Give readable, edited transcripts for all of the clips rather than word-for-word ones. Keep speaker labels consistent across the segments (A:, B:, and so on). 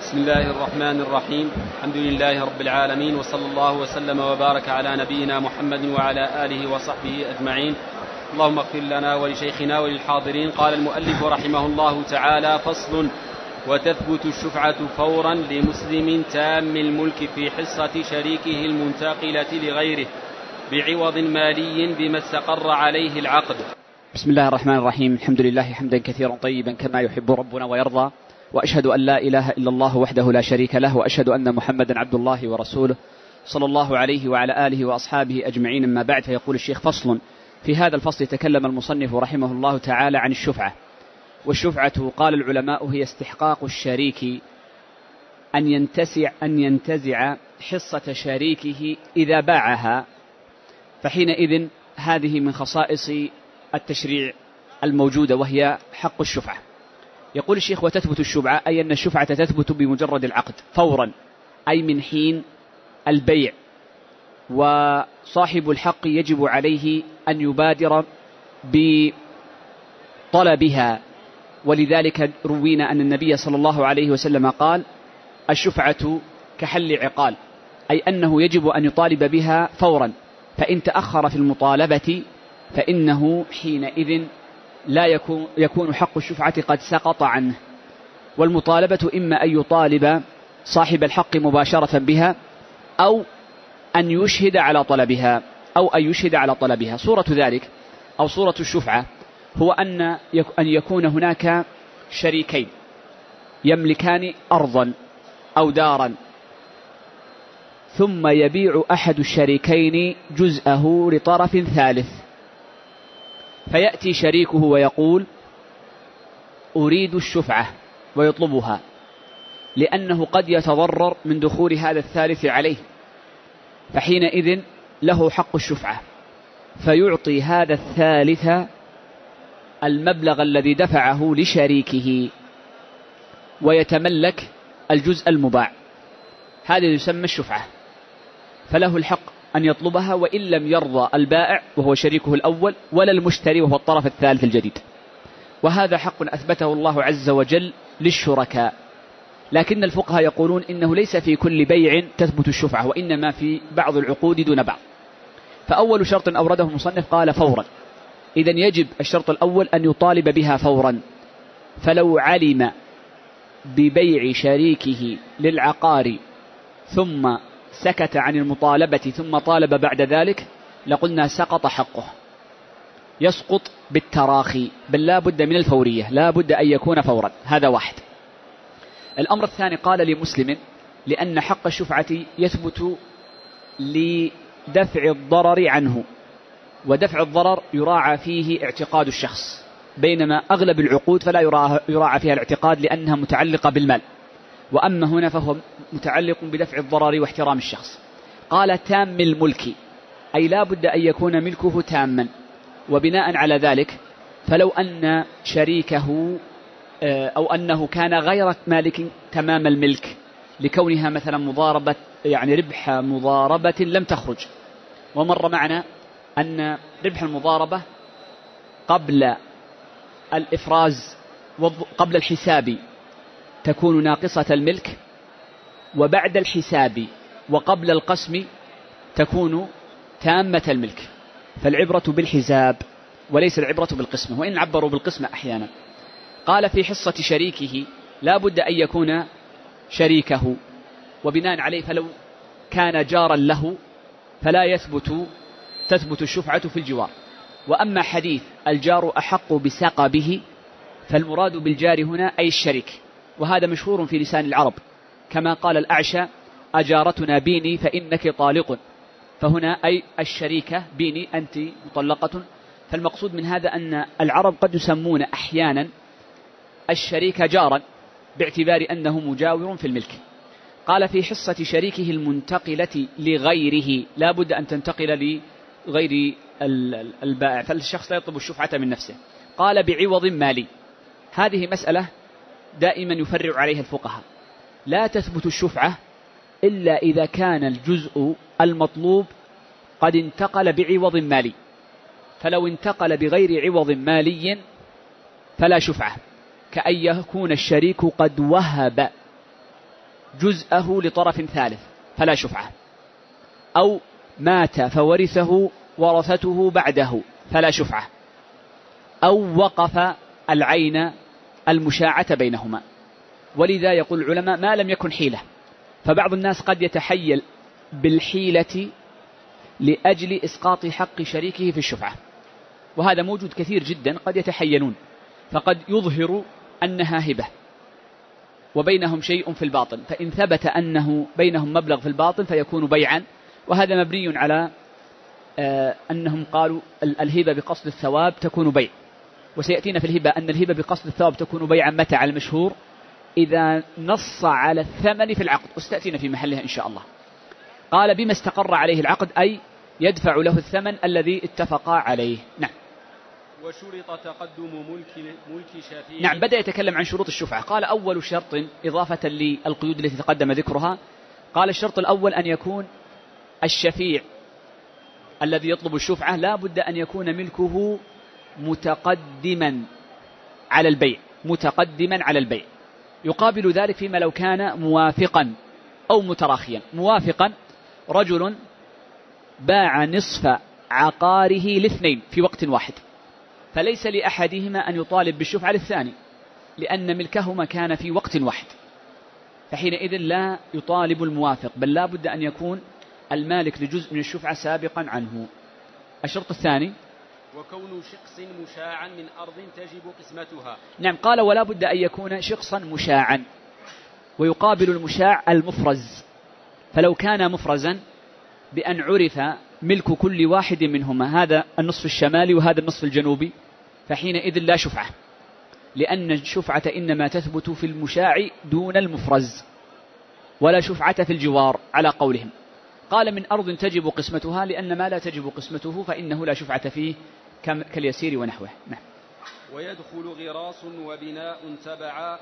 A: بسم الله الرحمن الرحيم. الحمد لله رب العالمين، وصلى الله وسلم وبارك على نبينا محمد وعلى آله وصحبه أجمعين. اللهم اغفر لنا ولشيخنا وللحاضرين. قال المؤلف رحمه الله تعالى: فصل: وتثبت الشفعة فورا لمسلم تام الملك في حصة شريكه المنتقلة لغيره بعوض مالي بما استقر عليه العقد.
B: بسم الله الرحمن الرحيم. الحمد لله حمدا كثيرا طيبا كما يحب ربنا ويرضى، وأشهد أن لا إله إلا الله وحده لا شريك له، وأشهد أن محمدا عبد الله ورسوله صلى الله عليه وعلى آله وأصحابه أجمعين. أما بعد، فيقول الشيخ: فصل: في هذا الفصل تكلم المصنف رحمه الله تعالى عن الشفعة. والشفعة قال العلماء هي استحقاق الشريك أن ينتزع حصة شريكه إذا باعها، فحينئذ هذه من خصائص التشريع الموجودة، وهي حق الشفعة. يقول الشيخ: وتثبت الشفعة، أي أن الشفعة تثبت بمجرد العقد فورا، أي من حين البيع، وصاحب الحق يجب عليه أن يبادر بطلبها. ولذلك روينا أن النبي صلى الله عليه وسلم قال: الشفعة كحل عقال، أي أنه يجب أن يطالب بها فورا، فإن تأخر في المطالبة فإنه حينئذ لا يكون حق الشفعة قد سقط عنه. والمطالبة إما أن يطالب صاحب الحق مباشرة بها، أو أن يشهد على طلبها. صورة ذلك أو صورة الشفعة هو أن يكون هناك شريكين يملكان أرضا أو دارا، ثم يبيع أحد الشريكين جزءه لطرف ثالث، فيأتي شريكه ويقول: أريد الشفعة، ويطلبها، لأنه قد يتضرر من دخول هذا الثالث عليه، فحينئذ له حق الشفعة، فيعطي هذا الثالث المبلغ الذي دفعه لشريكه ويتملك الجزء المباع. هذا يسمى الشفعة، فله الحق أن يطلبها وإن لم يرضى البائع وهو شريكه الأول، ولا المشتري وهو الطرف الثالث الجديد. وهذا حق أثبته الله عز وجل للشركاء، لكن الفقهاء يقولون إنه ليس في كل بيع تثبت الشفعة، وإنما في بعض العقود دون بعض. فأول شرط أورده المصنف قال: فورا. إذن يجب الشرط الأول أن يطالب بها فورا، فلو علم ببيع شريكه للعقار ثم سكت عن المطالبة ثم طالب بعد ذلك لقلنا سقط حقه، يسقط بالتراخي، بل لا بد من الفورية، لا بد أن يكون فورا. هذا واحد. الأمر الثاني قال: لمسلم، لأن حق الشفعة يثبت لدفع الضرر عنه، ودفع الضرر يراعى فيه اعتقاد الشخص، بينما أغلب العقود فلا يراعى فيها الاعتقاد لأنها متعلقة بالمال، وأما هنا فهو متعلق بدفع الضرر واحترام الشخص. قال: تام الملك، أي لا بد أن يكون ملكه تاما. وبناء على ذلك فلو أن شريكه أو أنه كان غير مالك تمام الملك، لكونها مثلا مضاربة، يعني ربح مضاربة لم تخرج، ومر معنا أن ربح المضاربة قبل الإفراز قبل الحساب تكون ناقصة الملك، وبعد الحساب وقبل القسم تكون تامة الملك. فالعبرة بالحساب وليس العبرة بالقسمة، وإن عبروا بالقسمة أحيانا. قال: في حصة شريكه لا بد أن يكون شريكه، وبناء عليه فلو كان جارا له فلا تثبت الشفعة في الجوار. وأما حديث الجار أحق بسقبه فالمراد بالجار هنا أي الشريك، وهذا مشهور في لسان العرب، كما قال الأعشى: أجارتنا بيني فإنك طالق، فهنا أي الشريكة بيني أنت مطلقة. فالمقصود من هذا أن العرب قد يسمون أحيانا الشريك جارا باعتبار أنه مجاور في الملك. قال: في حصة شريكه المنتقلة لغيره، لا بد أن تنتقل لغير البائع، فالشخص لا يطلب الشفعة من نفسه. قال: بعوض مالي، هذه مسألة دائما يفرع عليها الفقهاء، لا تثبت الشفعة إلا إذا كان الجزء المطلوب قد انتقل بعوض مالي، فلو انتقل بغير عوض مالي فلا شفعة، كأن يكون الشريك قد وهب جزءه لطرف ثالث فلا شفعة، أو مات فورثه ورثته بعده فلا شفعة، أو وقف العين المشاعة بينهما. ولذا يقول العلماء ما لم يكن حيلة، فبعض الناس قد يتحيل بالحيلة لأجل إسقاط حق شريكه في الشفعة، وهذا موجود كثير جدا، قد يتحيلون فقد يظهر أنها هبة وبينهم شيء في الباطن، فإن ثبت أنه بينهم مبلغ في الباطن فيكون بيعا، وهذا مبني على أنهم قالوا الهبة بقصد الثواب تكون بيع، وسيأتينا في الهبة أن الهبة بقصد الثواب تكون بيعا متى على المشهور إذا نص على الثمن في العقد، وستأتينا في محلها إن شاء الله. قال بما استقر عليه العقد، أي يدفع له الثمن الذي اتفقا عليه. نعم.
A: وشرط تقدم ملك شفيع.
B: نعم، بدأ يتكلم عن شروط الشفعة. قال أول شرط إضافة للقيود التي تقدم ذكرها، قال الشرط الأول أن يكون الشفيع الذي يطلب الشفعة لا بد أن يكون ملكه متقدما على البيع، متقدما على البيع. يقابل ذلك فيما لو كان موافقا أو متراخيا. موافقا، رجل باع نصف عقاره لاثنين في وقت واحد، فليس لأحدهما أن يطالب بالشفعة للثاني لأن ملكهما كان في وقت واحد، فحينئذ لا يطالب الموافق، بل لا بد أن يكون المالك لجزء من الشفعة سابقا عنه. الشرط الثاني
A: وكون شخص مشاعا من أرض تجب قسمتها.
B: نعم، قال ولا بد أن يكون شخصا مشاعا، ويقابل المشاع المفرز، فلو كان مفرزا بأن عرف ملك كل واحد منهما، هذا النصف الشمالي وهذا النصف الجنوبي، فحينئذ لا شفعة، لأن الشفعة إنما تثبت في المشاع دون المفرز، ولا شفعة في الجوار على قولهم. قال من أرض تجب قسمتها، لأن ما لا تجب قسمته فإنه لا شفعة فيه كاليسير ونحوه. نعم.
A: ويدخل غراس وبناء تبعا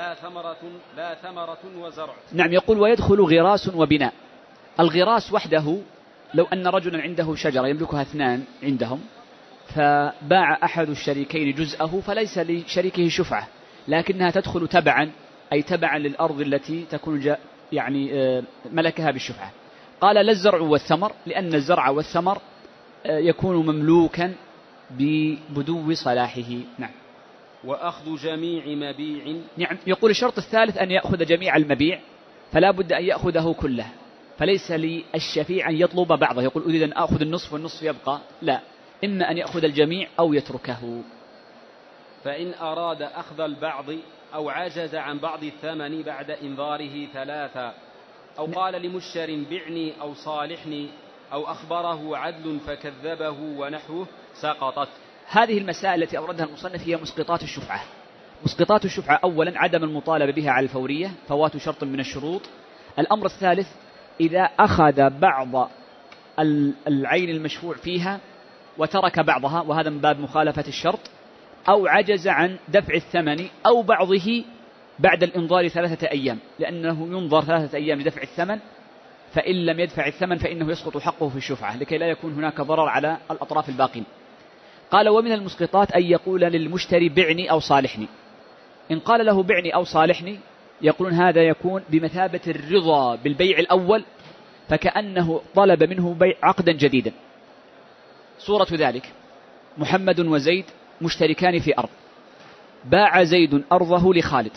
A: لا ثمرة وزرع.
B: نعم، يقول ويدخل غراس وبناء. الغراس وحده لو أن رجلا عنده شجرة يملكها اثنان عندهم، فباع أحد الشريكين جزءه، فليس لشريكه شفعة، لكنها تدخل تبعا، أي تبعا للأرض التي تكون ملكها بالشفعة. قال لا الزرع والثمر، لأن الزرع والثمر يكون مملوكا ببدو صلاحه. نعم.
A: وأخذ جميع مبيع.
B: نعم، يقول الشرط الثالث أن يأخذ جميع المبيع، فلا بد أن يأخذه كله، فليس للشفيع أن يطلب بعضه، يقول أريد أن أخذ النصف والنصف يبقى، لا، إما أن يأخذ الجميع أو يتركه.
A: فإن أراد أخذ البعض أو عجز عن بعض الثمن بعد إنظاره ثلاثة، أو قال لمشتر بعني أو صالحني، أو أخبره عدل فكذبه ونحوه، سقطت.
B: هذه المسائل التي أوردها المصنف هي مسقطات الشفعة. مسقطات الشفعة: أولا عدم المطالبة بها على الفورية، فوات شرط من الشروط. الأمر الثالث إذا أخذ بعض العين المشفوع فيها وترك بعضها، وهذا من باب مخالفة الشرط، أو عجز عن دفع الثمن أو بعضه بعد الإنظار 3 أيام، لأنه ينظر 3 أيام لدفع الثمن، فإن لم يدفع الثمن فإنه يسقط حقه في الشفعة لكي لا يكون هناك ضرر على الأطراف الباقين. قال ومن المسقطات أن يقول للمشتري بعني أو صالحني. إن قال له بعني أو صالحني يقولون هذا يكون بمثابة الرضا بالبيع الأول، فكأنه طلب منه بيع عقدا جديدا. صورة ذلك: محمد وزيد مشتركان في أرض، باع زيد أرضه لخالد،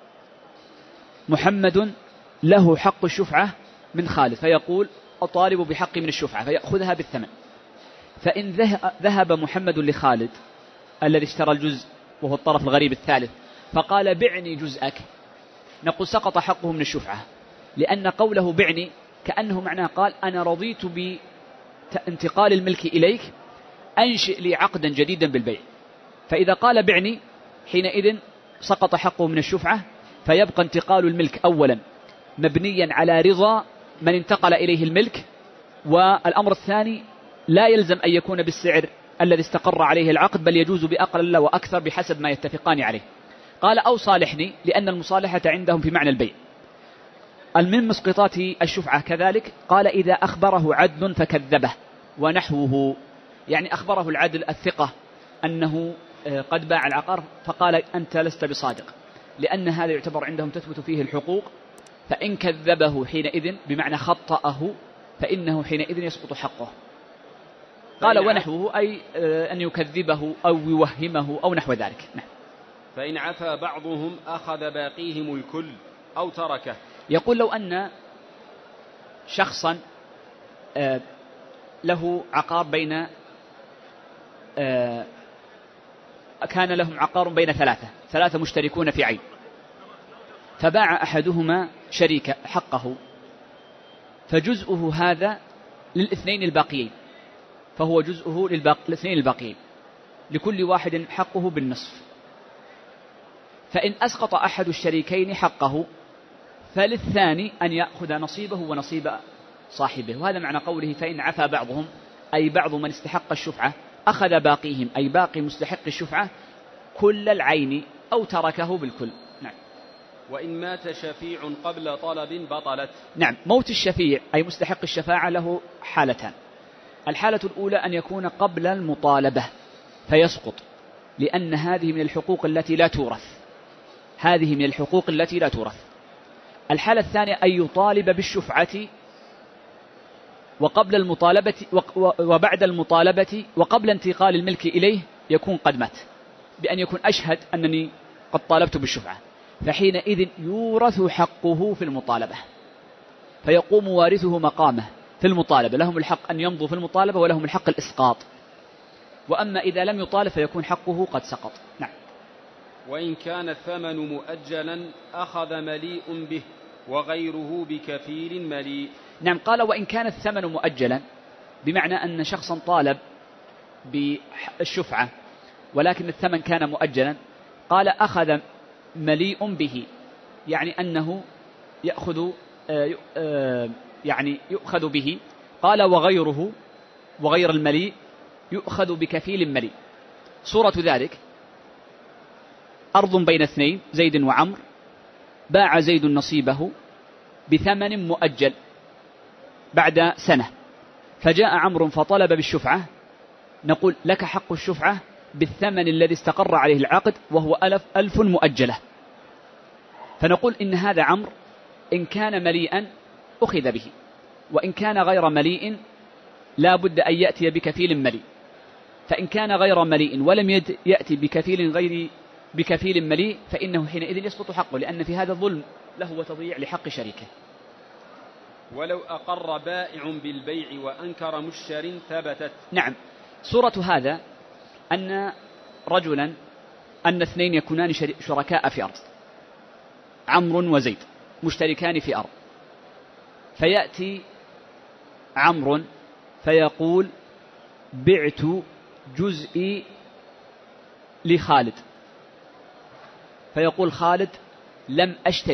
B: محمد له حق الشفعة من خالد، فيقول أطالب بحق من الشفعة، فيأخذها بالثمن. فإن ذهب محمد لخالد الذي اشترى الجزء وهو الطرف الغريب الثالث فقال بعني جزءك، نقول سقط حقه من الشفعة، لأن قوله بعني كأنه معناه قال أنا رضيت بانتقال الملك إليك، أنشئ لي عقدا جديدا بالبيع. فإذا قال بعني حينئذ سقط حقه من الشفعة، فيبقى انتقال الملك أولا مبنيا على رضا من انتقل إليه الملك، والأمر الثاني لا يلزم أن يكون بالسعر الذي استقر عليه العقد، بل يجوز بأقل وأكثر بحسب ما يتفقان عليه. قال أو صالحني، لأن المصالحة عندهم في معنى البيع. من مسقطات الشفعة كذلك قال إذا أخبره عدل فكذبه ونحوه، يعني أخبره العدل الثقة أنه قد باع العقار فقال أنت لست بصادق، لأن هذا يعتبر عندهم تثبت فيه الحقوق، فإن كذبه حينئذ بمعنى خطأه فإنه حينئذ يسقط حقه. قال ونحوه أي أن يكذبه أو يوهمه أو نحو ذلك. نعم.
A: فإن عفى بعضهم أخذ باقيهم الكل أو تركه.
B: يقول لو أن شخصا له عقار بين كان لهم عقار بين ثلاثة مشتركون في عين، فباع أحدهما شريك حقه، فجزءه هذا للاثنين الباقيين، فهو جزءه للاثنين الباقيين، لكل واحد حقه بالنصف. فإن أسقط أحد الشريكين حقه فللثاني أن يأخذ نصيبه ونصيب صاحبه. وهذا معنى قوله فإن عفى بعضهم أي بعض من استحق الشفعة أخذ باقيهم أي باقي مستحق الشفعة كل العين أو تركه بالكل. نعم.
A: وإن مات شفيع قبل طلب بطلت.
B: نعم. موت الشفيع أي مستحق الشفاعة له حالتان. الحالة الأولى أن يكون قبل المطالبة فيسقط، لأن هذه من الحقوق التي لا تورث، هذه من الحقوق التي لا تورث. الحالة الثانية أن يطالب بالشفعة وقبل المطالبة وبعد المطالبة وقبل انتقال الملك إليه يكون قد مات، بأن يكون أشهد أنني قد طالبت بالشفعة، فحينئذ يورث حقه في المطالبة، فيقوم وارثه مقامه في المطالبة، لهم الحق أن يمضوا في المطالبة ولهم الحق الإسقاط. وأما إذا لم يطالب فيكون حقه قد سقط. نعم.
A: وإن كان الثمن مؤجلا أخذ مليء به وغيره بكفيل مليء.
B: نعم. قال وإن كان الثمن مؤجلا بمعنى أن شخصا طالب بالشفعة ولكن الثمن كان مؤجلا، قال أخذ مليء به، يعني أنه يأخذ يعني يؤخذ به. قال وغيره وغير المليء يؤخذ بكفيل مليء. صورة ذلك أرض بين اثنين زيد وعمر، باع زيد نصيبه بثمن مؤجل بعد سنة، فجاء عمرو فطلب بالشفعة، نقول لك حق الشفعة بالثمن الذي استقر عليه العقد وهو 1000 مؤجلة. فنقول إن هذا عمرو إن كان مليئا أخذ به، وإن كان غير مليء لا بد أن يأتي بكفيل مليء. فإن كان غير مليء ولم يأتي بكفيل مليء فإنه حينئذ يسقط حقه، لأن في هذا ظلم له وتضييع لحق شريكه.
A: ولو أقر بائع بالبيع وأنكر مشتر ثبتت.
B: نعم. صورة هذا أن اثنين يكونان شركاء في أرض، عمرو وزيد مشتركان في أرض، فيأتي عمرو فيقول بعت جزئي لخالد، فيقول خالد لم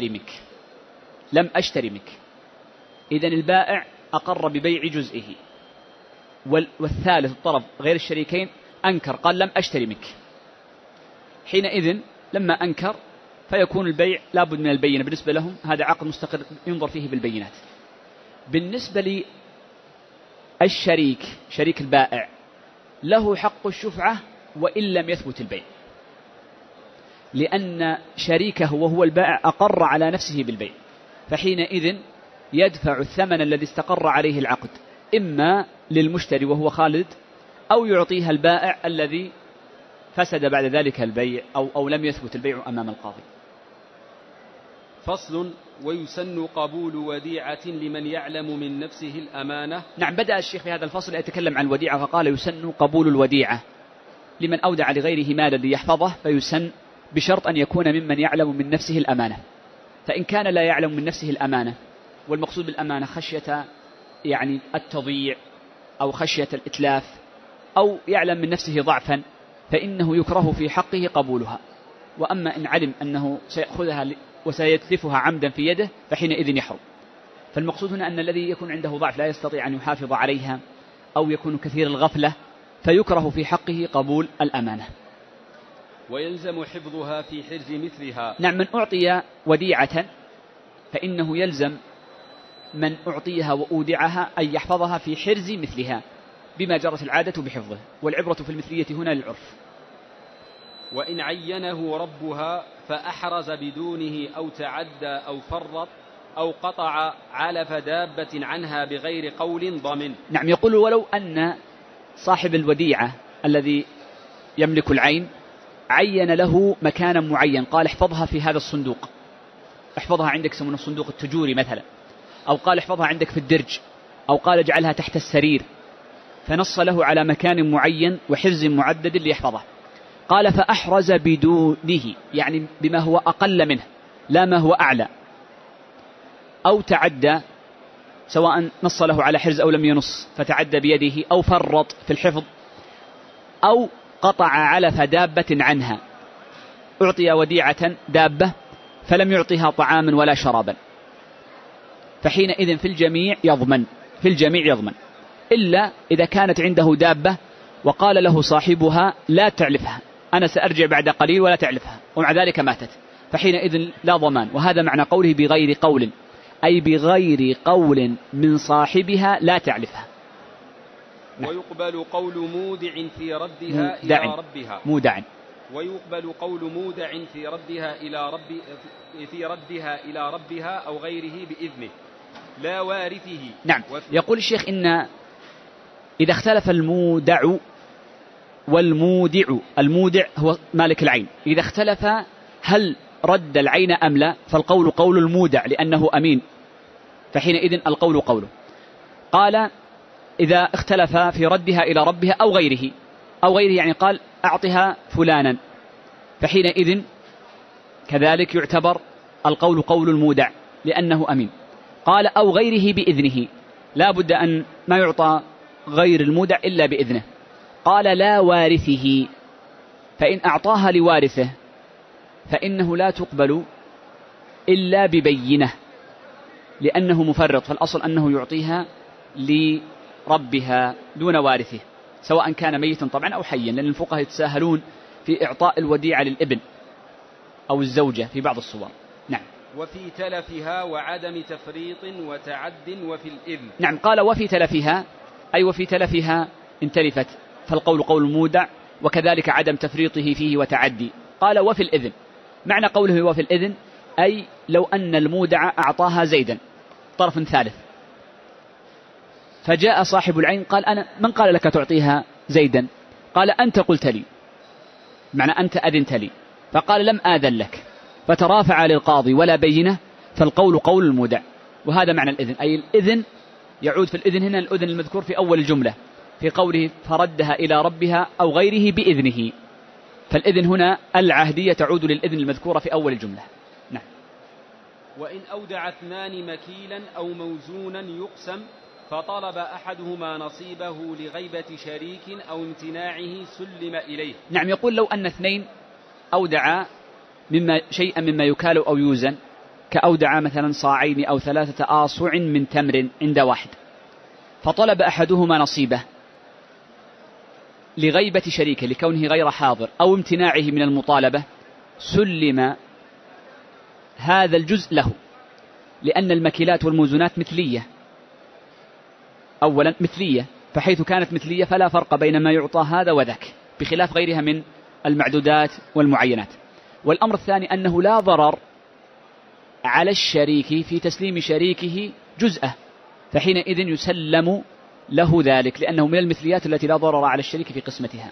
B: أشتري منك. إذن البائع أقر ببيع جزئه، والثالث الطرف غير الشريكين أنكر قال لم أشتري منك. حينئذ لما أنكر فيكون البيع لابد من البينة بالنسبة لهم، هذا عقد مستقر ينظر فيه بالبينات. بالنسبة للشريك شريك البائع له حق الشفعة وإن لم يثبت البيع، لأن شريكه وهو البائع أقر على نفسه بالبيع، فحينئذ يدفع الثمن الذي استقر عليه العقد إما للمشتري وهو خالد أو يعطيها البائع الذي فسد بعد ذلك البيع أو لم يثبت البيع أمام القاضي.
A: فصل. ويسن قبول وديعة لمن يعلم من نفسه الأمانة.
B: نعم. بدأ الشيخ في هذا الفصل يتكلم عن الوديعة فقال يسن قبول الوديعة لمن أودع لغيره مالا ليحفظه، فيسن بشرط أن يكون ممن يعلم من نفسه الأمانة. فإن كان لا يعلم من نفسه الأمانة، والمقصود بالأمانة خشية يعني التضييع أو خشية الإتلاف، أو يعلم من نفسه ضعفا، فإنه يكره في حقه قبولها. وأما إن علم أنه سيأخذها وسيتلفها عمدا في يده فحينئذ يحرم. فالمقصود هنا أن الذي يكون عنده ضعف لا يستطيع أن يحافظ عليها أو يكون كثير الغفلة فيكره في حقه قبول الأمانة.
A: ويلزم حفظها في حرز مثلها.
B: نعم. من أعطي وديعة فإنه يلزم من أعطيها وأودعها أن يحفظها في حرز مثلها بما جرت العادة بحفظه، والعبرة في المثلية هنا للعرف.
A: وإن عينه ربها فأحرز بدونه أو تعدى أو فرط أو قطع علف دابة عنها بغير قول ضمن.
B: نعم، يقول ولو أن صاحب الوديعة الذي يملك العين عين له مكانا معين، قال احفظها في هذا الصندوق، احفظها عندك يسمونه الصندوق التجوري مثلا، أو قال احفظها عندك في الدرج، أو قال اجعلها تحت السرير، فنص له على مكان معين وحرز معدد ليحفظه. قال فأحرز بدونه، يعني بما هو أقل منه لا ما هو أعلى، أو تعدى، سواء نص له على حرز أو لم ينص فتعدى بيده، أو فرط في الحفظ، أو قطع علف دابة عنها، أعطي وديعة دابة فلم يعطيها طعاما ولا شرابا، فحينئذ في الجميع يضمن، إلا إذا كانت عنده دابة وقال له صاحبها لا تعلفها، أنا سأرجع بعد قليل ولا تعلفها، ومع ذلك ماتت، فحينئذ لا ضمان. وهذا معنى قوله بغير قول، أي بغير قول من صاحبها لا تعلفها.
A: ويقبل قول مودع في ردها إلى ربها. ويقبل قول مودع في ردها إلى ربها أو غيره بإذنه لا وارثه.
B: نعم، يقول الشيخ إن إذا اختلف المودع والمودع، المودع هو مالك العين، إذا اختلف هل رد العين أم لا، فالقول قول المودع لأنه أمين، فحينئذ القول قوله. قال إذا اختلف في ردها إلى ربها أو غيره يعني قال أعطها فلانا، فحينئذ كذلك يعتبر القول قول المودع لأنه أمين. قال أو غيره بإذنه، لا بد أن ما يعطى غير المودع إلا بإذنه. قال لا وارثه، فإن أعطاها لوارثه فإنه لا تقبل إلا ببينة لأنه مفرط، فالأصل أنه يعطيها لربها دون وارثه، سواء كان ميتا طبعا أو حيا، لأن الفقهاء يتساهلون في إعطاء الوديعة للابن أو الزوجة في بعض الصور. نعم.
A: وفي تلفها وعدم تفريط وتعد وفي الإذن.
B: نعم، قال وفي تلفها، أي وفي تلفها إن تلفت فالقول قول المودع، وكذلك عدم تفريطه فيه وتعدي. قال وفي الإذن، معنى قوله وفي الإذن أي لو أن المودع أعطاها زيدا طرف ثالث، فجاء صاحب العين قال أنا من قال لك تعطيها زيدا؟ قال أنت قلت لي، معنى أنت أذنت لي، فقال لم آذن لك، فترافع للقاضي ولا بينة، فالقول قول المودع. وهذا معنى الإذن، أي الإذن يعود في الإذن هنا الأذن المذكور في أول الجملة في قوله فردها إلى ربها أو غيره بإذنه، فالإذن هنا العهدية تعود للإذن المذكورة في أول الجملة. نعم.
A: وإن أودع اثنان مكيلا أو موزونا يقسم، فطلب أحدهما نصيبه لغيبة شريك أو امتناعه سلم إليه.
B: نعم، يقول لو أن اثنين أودعا شيئا مما يكال أو يوزن، كأودعا مثلا صاعين أو 3 آصع من تمر عند واحد، فطلب أحدهما نصيبه لغيبة شريكه لكونه غير حاضر أو امتناعه من المطالبة، سلم هذا الجزء له، لأن المكيلات والموزونات مثلية، أولا مثلية، فحيث كانت مثلية فلا فرق بين ما يعطى هذا وذاك، بخلاف غيرها من المعدودات والمعينات. والأمر الثاني أنه لا ضرر على الشريك في تسليم شريكه جزءه، فحينئذ يسلم له ذلك، لأنه من المثليات التي لا ضرر على الشريك في قسمتها.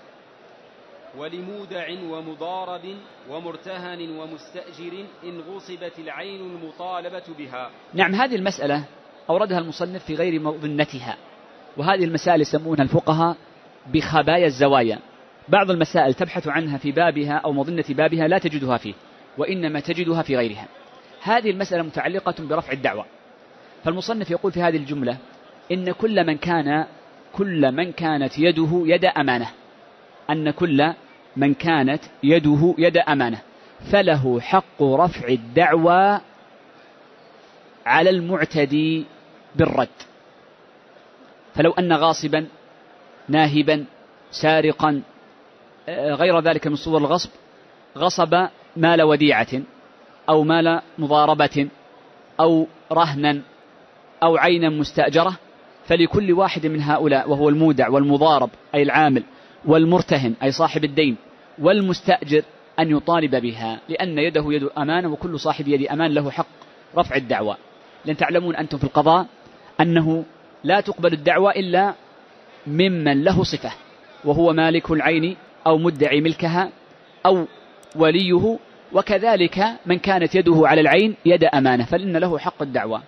A: ولمودع ومضارب ومرتهن ومستأجر إن غصبت العين المطالبة بها.
B: نعم، هذه المسألة أوردها المصنف في غير مظنتها، وهذه المسائل يسمونها الفقهاء بخبايا الزوايا. بعض المسائل تبحث عنها في بابها أو مظنة بابها لا تجدها فيه، وإنما تجدها في غيرها. هذه المسألة متعلقة برفع الدعوة، فالمصنف يقول في هذه الجملة إن كل من كانت يده يد أمانة، أن كل من كانت يده يد أمانة فله حق رفع الدعوى على المعتدي بالرد. فلو أن غاصبا ناهبا سارقا غير ذلك من صور الغصب غصب مال وديعة أو مال مضاربة أو رهنا أو عينا مستأجرة، فلكل واحد من هؤلاء، وهو المودع والمضارب أي العامل والمرتهن أي صاحب الدين والمستأجر، أن يطالب بها، لأن يده يد أمانة، وكل صاحب يد أمان له حق رفع الدعوى، لأن تعلمون أنتم في القضاء أنه لا تقبل الدعوى إلا ممن له صفة، وهو مالك العين أو مدعي ملكها أو وليه، وكذلك من كانت يده على العين يد أمانة، فإن له حق الدعوى.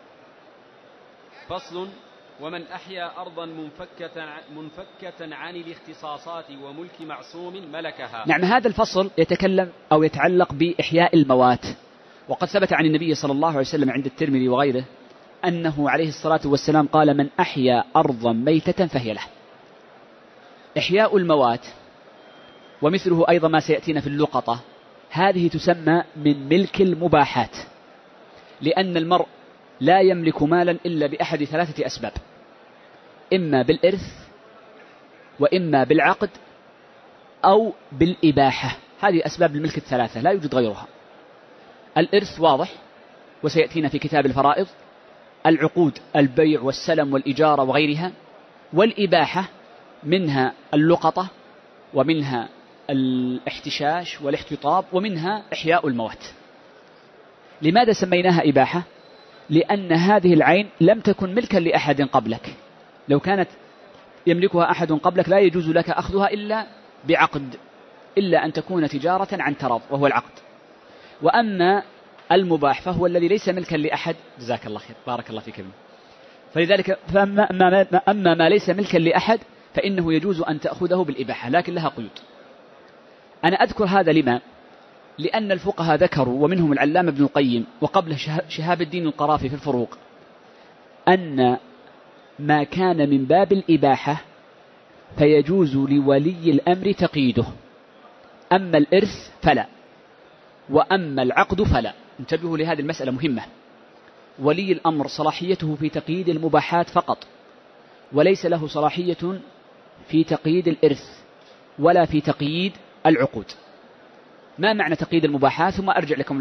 A: فصل: ومن أحيا أرضا منفكة عن الاختصاصات وملك معصوم ملكها.
B: نعم، هذا الفصل يتكلم أو يتعلق بإحياء الموات، وقد ثبت عن النبي صلى الله عليه وسلم عند الترمذي وغيره أنه عليه الصلاة والسلام قال: من أحيا أرضا ميتة فهي له. إحياء الموات ومثله أيضا ما سيأتينا في اللقطة، هذه تسمى من ملك المباحات، لأن المرء لا يملك مالا إلا بأحد ثلاثة أسباب: إما بالإرث، وإما بالعقد، أو بالإباحة. هذه أسباب الملك الثلاثة، لا يوجد غيرها. الإرث واضح وسيأتينا في كتاب الفرائض، العقود البيع والسلم والإجارة وغيرها، والإباحة منها اللقطة، ومنها الاحتشاش والاحتطاب، ومنها إحياء الموات. لماذا سميناها إباحة؟ لأن هذه العين لم تكن ملكا لأحد قبلك، لو كانت يملكها أحد قبلك لا يجوز لك أخذها إلا بعقد، إلا أن تكون تجارة عن تراض وهو العقد. وأما المباح فهو الذي ليس ملكا لأحد، جزاك الله خير، بارك الله فيك. فلذلك أما ما ليس ملكا لأحد فإنه يجوز أن تأخذه بالإباحة، لكن لها قيود. أنا أذكر هذا لما؟ لأن الفقهاء ذكروا، ومنهم العلامة ابن القيم وقبله شهاب الدين القرافي في الفروق، أن ما كان من باب الإباحة فيجوز لولي الأمر تقييده، أما الإرث فلا، وأما العقد فلا. انتبهوا لهذه المسألة مهمة. ولي الأمر صلاحيته في تقييد المباحات فقط، وليس له صلاحية في تقييد الإرث ولا في تقييد العقود. ما معنى تقييد المباحات؟ ثم أرجع لكم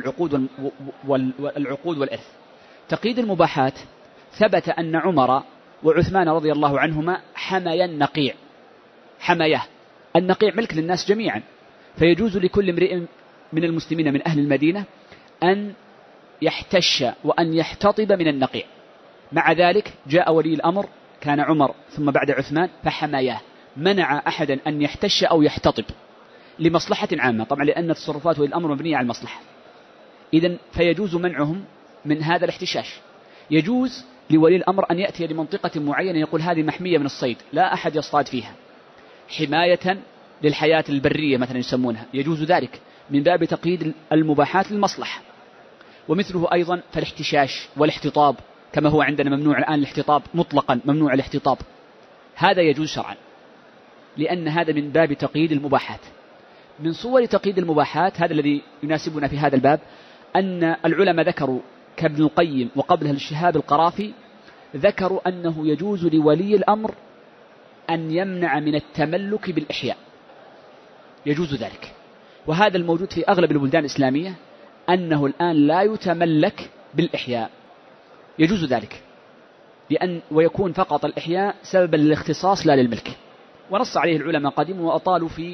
B: العقود والإرث. تقييد المباحات: ثبت أن عمر وعثمان رضي الله عنهما حميا النقيع. حميه النقيع ملك للناس جميعا، فيجوز لكل امرئ من المسلمين من أهل المدينة أن يحتش وأن يحتطب من النقيع. مع ذلك جاء ولي الأمر، كان عمر ثم بعد عثمان، فحماياه، منع أحدا أن يحتش أو يحتطب لمصلحة عامة، طبعا لأن تصرفات ولي الأمر مبنية على المصلحة. إذن فيجوز منعهم من هذا الاحتشاش. يجوز لولي الأمر أن يأتي لمنطقة معينة يقول هذه محمية من الصيد، لا أحد يصطاد فيها، حماية للحياة البرية مثلا يسمونها، يجوز ذلك من باب تقييد المباحات للمصلحة. ومثله أيضا فالاحتشاش والاحتطاب، كما هو عندنا ممنوع الآن الاحتطاب مطلقا، ممنوع الاحتطاب، هذا يجوز شرعا، لأن هذا من باب تقييد المباحات. من صور تقييد المباحات، هذا الذي يناسبنا في هذا الباب، أن العلماء ذكروا كابن القيم وقبلها الشهاب القرافي، ذكروا أنه يجوز لولي الأمر أن يمنع من التملك بالإحياء، يجوز ذلك. وهذا الموجود في أغلب البلدان الإسلامية، أنه الآن لا يتملك بالإحياء، يجوز ذلك، ويكون فقط الإحياء سببا للاختصاص لا للملك. ونص عليه العلماء قديما وأطالوا في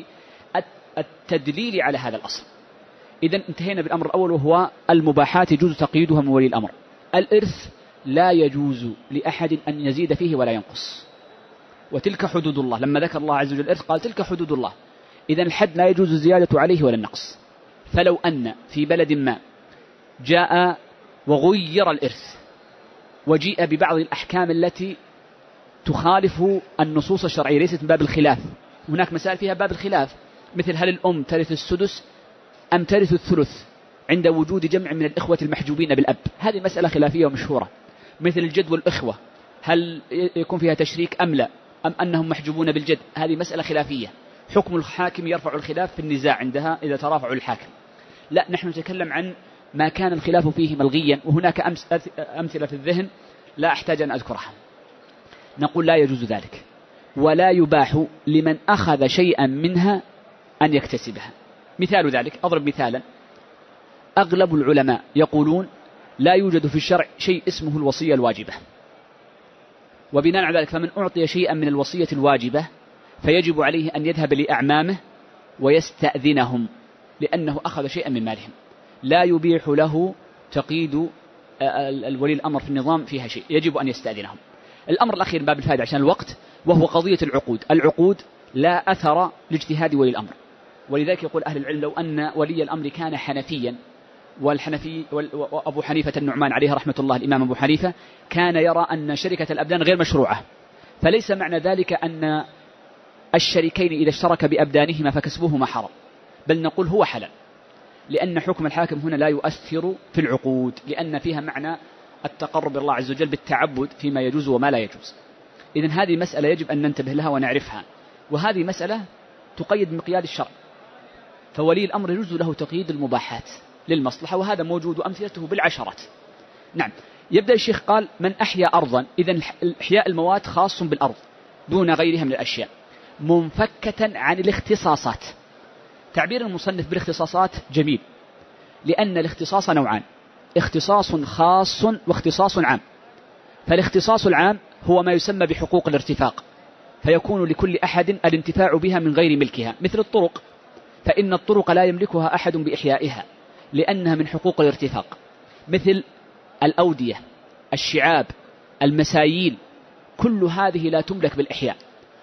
B: التدليل على هذا الأصل. إذن انتهينا بالأمر الأول، وهو المباحات يجوز تقييدها من ولي الأمر. الإرث لا يجوز لأحد أن يزيد فيه ولا ينقص، وتلك حدود الله. لما ذكر الله عز وجل الإرث قال تلك حدود الله، إذن الحد لا يجوز الزيادة عليه ولا النقص. فلو أن في بلد ما جاء وغير الإرث وجيء ببعض الأحكام التي تخالف النصوص الشرعية، ليست من باب الخلاف، هناك مسائل فيها باب الخلاف، مثل هل الأم ترث السدس أم ترث الثلث عند وجود جمع من الإخوة المحجوبين بالأب، هذه مسألة خلافية ومشهورة. مثل الجد والإخوة، هل يكون فيها تشريك أم لا، أم أنهم محجوبون بالجد، هذه مسألة خلافية. حكم الحاكم يرفع الخلاف في النزاع عندها إذا ترافعوا الحاكم. لا، نحن نتكلم عن ما كان الخلاف فيه ملغيا، وهناك أمثلة في الذهن لا أحتاج أن أذكرها. نقول لا يجوز ذلك، ولا يباح لمن أخذ شيئا منها أن يكتسبها. مثال ذلك، أضرب مثالا، أغلب العلماء يقولون لا يوجد في الشرع شيء اسمه الوصية الواجبة، وبناء على ذلك فمن أعطي شيئا من الوصية الواجبة فيجب عليه أن يذهب لأعمامه ويستأذنهم، لأنه أخذ شيئا من مالهم. لا يبيح له تقييد الولي الأمر في النظام فيها شيء، يجب أن يستأذنهم. الأمر الأخير باب الفائدة عشان الوقت، وهو قضية العقود. العقود لا أثر لاجتهاد ولي الأمر، ولذلك يقول أهل العلم لو أن ولي الأمر كان حنفيا، وأبو حنيفة النعمان عليه رحمة الله، الإمام أبو حنيفة كان يرى أن شركة الأبدان غير مشروعة، فليس معنى ذلك أن الشريكين إذا اشترك بأبدانهما فكسبهما حرام، بل نقول هو حلال، لأن حكم الحاكم هنا لا يؤثر في العقود، لأن فيها معنى التقرب إلى الله عز وجل بالتعبد فيما يجوز وما لا يجوز. إذن هذه مسألة يجب أن ننتبه لها ونعرفها، وهذه مسألة تقيد بمقياد الشرع، فولي الأمر يجوز له تقييد المباحات للمصلحة، وهذا موجود أمثلته بالعشرات. نعم. يبدأ الشيخ قال من أحيا أرضا، إذن إحياء المواد خاص بالأرض دون غيرها من الأشياء، منفكة عن الاختصاصات. تعبير المصنف بالاختصاصات جميل، لأن الاختصاص نوعان، اختصاص خاص واختصاص عام. فالاختصاص العام هو ما يسمى بحقوق الارتفاق، فيكون لكل أحد الانتفاع بها من غير ملكها، مثل الطرق، فإن الطرق لا يملكها أحد بإحيائها لأنها من حقوق الارتفاق، مثل الأودية، الشعاب، المسايل، كل هذه لا تملك بالإحياء.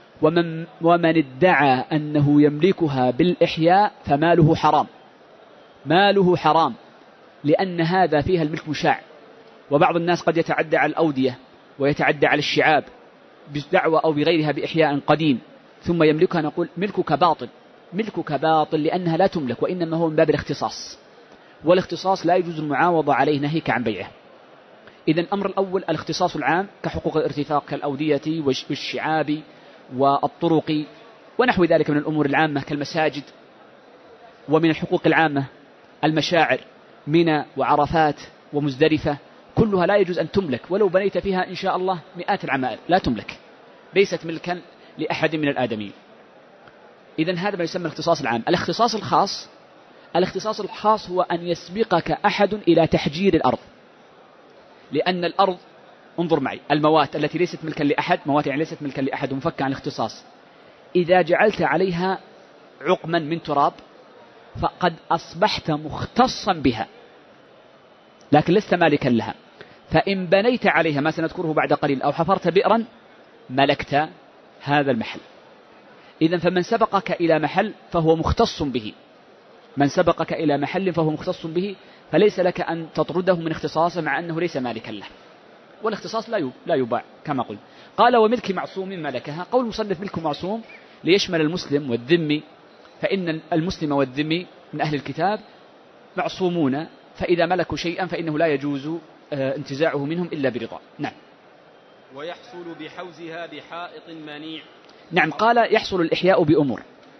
B: ومن ادعى أنه يملكها بالإحياء فماله حرام، ماله حرام، لأن هذا فيها الملك مشاع. وبعض الناس قد يتعدى على الأودية ويتعدى على الشعاب بدعوة أو بغيرها بإحياء قديم ثم يملكها، نقول ملكك باطل، ملكك باطل، لأنها لا تملك، وإنما هو من باب الاختصاص، والاختصاص لا يجوز المعاوضة عليه ناهيك عن بيعه. إذن الأمر الأول الاختصاص العام كحقوق الارتفاق كالأودية والشعاب والطرق ونحو ذلك من الأمور العامة كالمساجد. ومن الحقوق العامة المشاعر، منى وعرفات ومزدلفة، كلها لا يجوز أن تملك، ولو بنيت فيها إن شاء الله مئات العمائر لا تملك، ليست ملكا لأحد من الآدمين. إذن هذا ما يسمى الاختصاص العام. الاختصاص الخاص هو أن يسبقك أحد إلى تحجير الأرض، لأن الأرض، انظر معي، الموات التي ليست ملكا لأحد، موات يعني ليست ملكا لأحد ومفكة عن الاختصاص، إذا جعلت عليها عقما من تراب فقد أصبحت مختصا بها لكن لست مالكا لها. فإن بنيت عليها ما سنذكره بعد قليل أو حفرت بئرا ملكت هذا المحل. إذن فمن سبقك إلى محل فهو مختص به، من سبقك إلى محل فهو مختص به، فليس لك أن تطرده من اختصاصه مع أنه ليس مالكا له، والاختصاص لا يباع كما قلت. قال وملك معصوم ملكها. قول المصنف ملك معصوم ليشمل المسلم والذمي، فإن المسلم والذمي من أهل الكتاب معصومون، فإذا ملكوا شيئا فإنه لا يجوز انتزاعه منهم إلا برضا. نعم.
A: ويحصل بحوزها بحائط منيع.
B: نعم. قال يحصل الإحياء بأمور.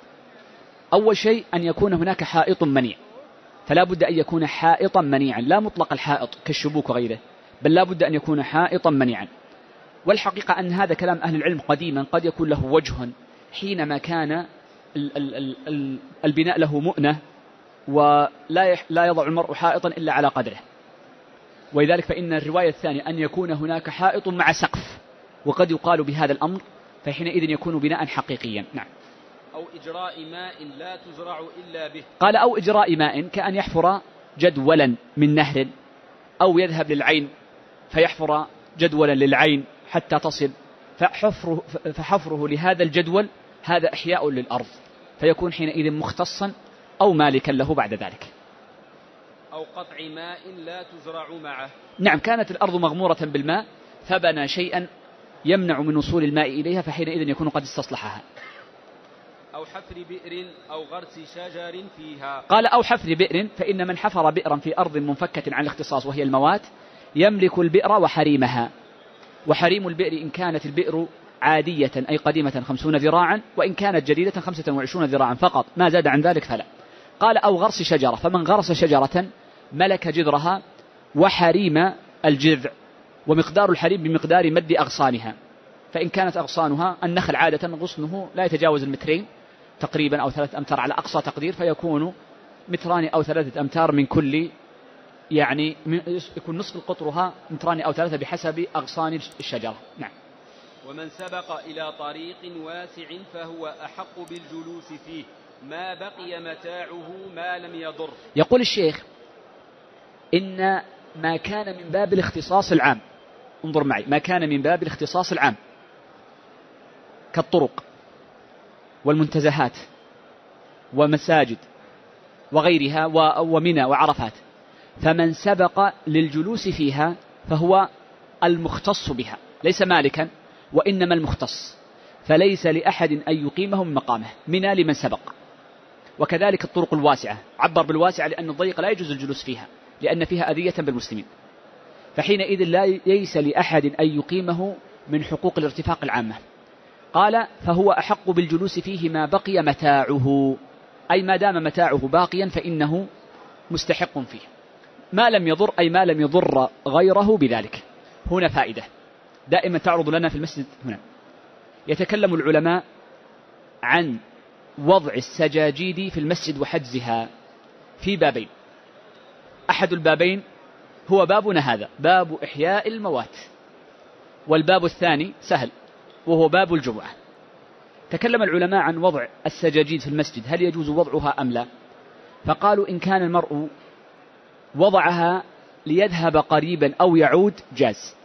B: أول شيء أن يكون هناك حائط منيع، فلا بد أن يكون حائطا منيعا، لا مطلق الحائط كالشبوك وغيره، بل لا بد أن يكون حائطا منيعا. والحقيقة أن هذا كلام أهل العلم قديما قد يكون له وجه حينما كان البناء له مؤنة ولا يضع المرء حائطا إلا على قدره، ولذلك فإن الرواية الثانية أن يكون هناك حائط مع سقف، وقد يقال بهذا الأمر، فحينئذ يكون بناء حقيقيا. نعم.
A: أو إجراء ماء لا تزرع إلا به.
B: قال أو إجراء ماء كأن يحفر جدولا من نهر، أو يذهب للعين فيحفر جدولا للعين حتى تصل، فحفره لهذا الجدول هذا إحياء للأرض، فيكون حينئذ مختصا أو مالكا له بعد ذلك.
A: أو قطع ماء لا تزرع معه.
B: نعم. كانت الأرض مغمورة بالماء فبنى شيئا يمنع من وصول الماء إليها، فحينئذ يكون قد استصلحها.
A: أو حفر بئر أو غرس شجر فيها.
B: قال أو حفر بئر، فإن من حفر بئرا في أرض منفكة عن الاختصاص وهي الموات يملك البئر وحريمها. وحريم البئر إن كانت البئر عادية أي قديمة 50 ذراعا، وإن كانت جديدة 25 ذراعا فقط، ما زاد عن ذلك فلا. قال أو غرس شجرة، فمن غرس شجرة ملك جذرها وحريم الجذع، ومقدار الحريم بمقدار مد أغصانها، فإن كانت أغصانها النخل عادة غصنه لا يتجاوز 2 تقريبا أو 3 أمتار على أقصى تقدير، فيكون 2 أو 3 أمتار من كل، يعني يكون نصف قطرها 2 أو 3 بحسب أغصان الشجرة. نعم.
A: ومن سبق إلى طريق واسع فهو أحق بالجلوس فيه ما بقي متاعه ما لم يضر.
B: يقول الشيخ إن ما كان من باب الاختصاص العام. انظر معي، ما كان من باب الاختصاص العام كالطرق والمنتزهات ومساجد وغيرها ومنى وعرفات، فمن سبق للجلوس فيها فهو المختص بها، ليس مالكا وإنما المختص، فليس لأحد أن يقيمه من مقامه، منى لمن سبق. وكذلك الطرق الواسعة، عبر بالواسعة لأن الضيق لا يجوز الجلوس فيها لأن فيها أذية بالمسلمين، فحينئذ ليس لأحد أن يقيمه من حقوق الارتفاق العامة. قال فهو أحق بالجلوس فيه ما بقي متاعه، أي ما دام متاعه باقيا فإنه مستحق فيه، ما لم يضر، أي ما لم يضر غيره بذلك. هنا فائدة دائما تعرض لنا في المسجد. هنا يتكلم العلماء عن وضع السجاجيد في المسجد وحجزها في بابين. أحد البابين هو بابنا هذا، باب إحياء الموات، والباب الثاني سهل وهو باب الجمعة. تكلم العلماء عن وضع السجاجيد في المسجد، هل يجوز وضعها أم لا؟ فقالوا إن كان المرء وضعها ليذهب قريبا أو يعود جاز،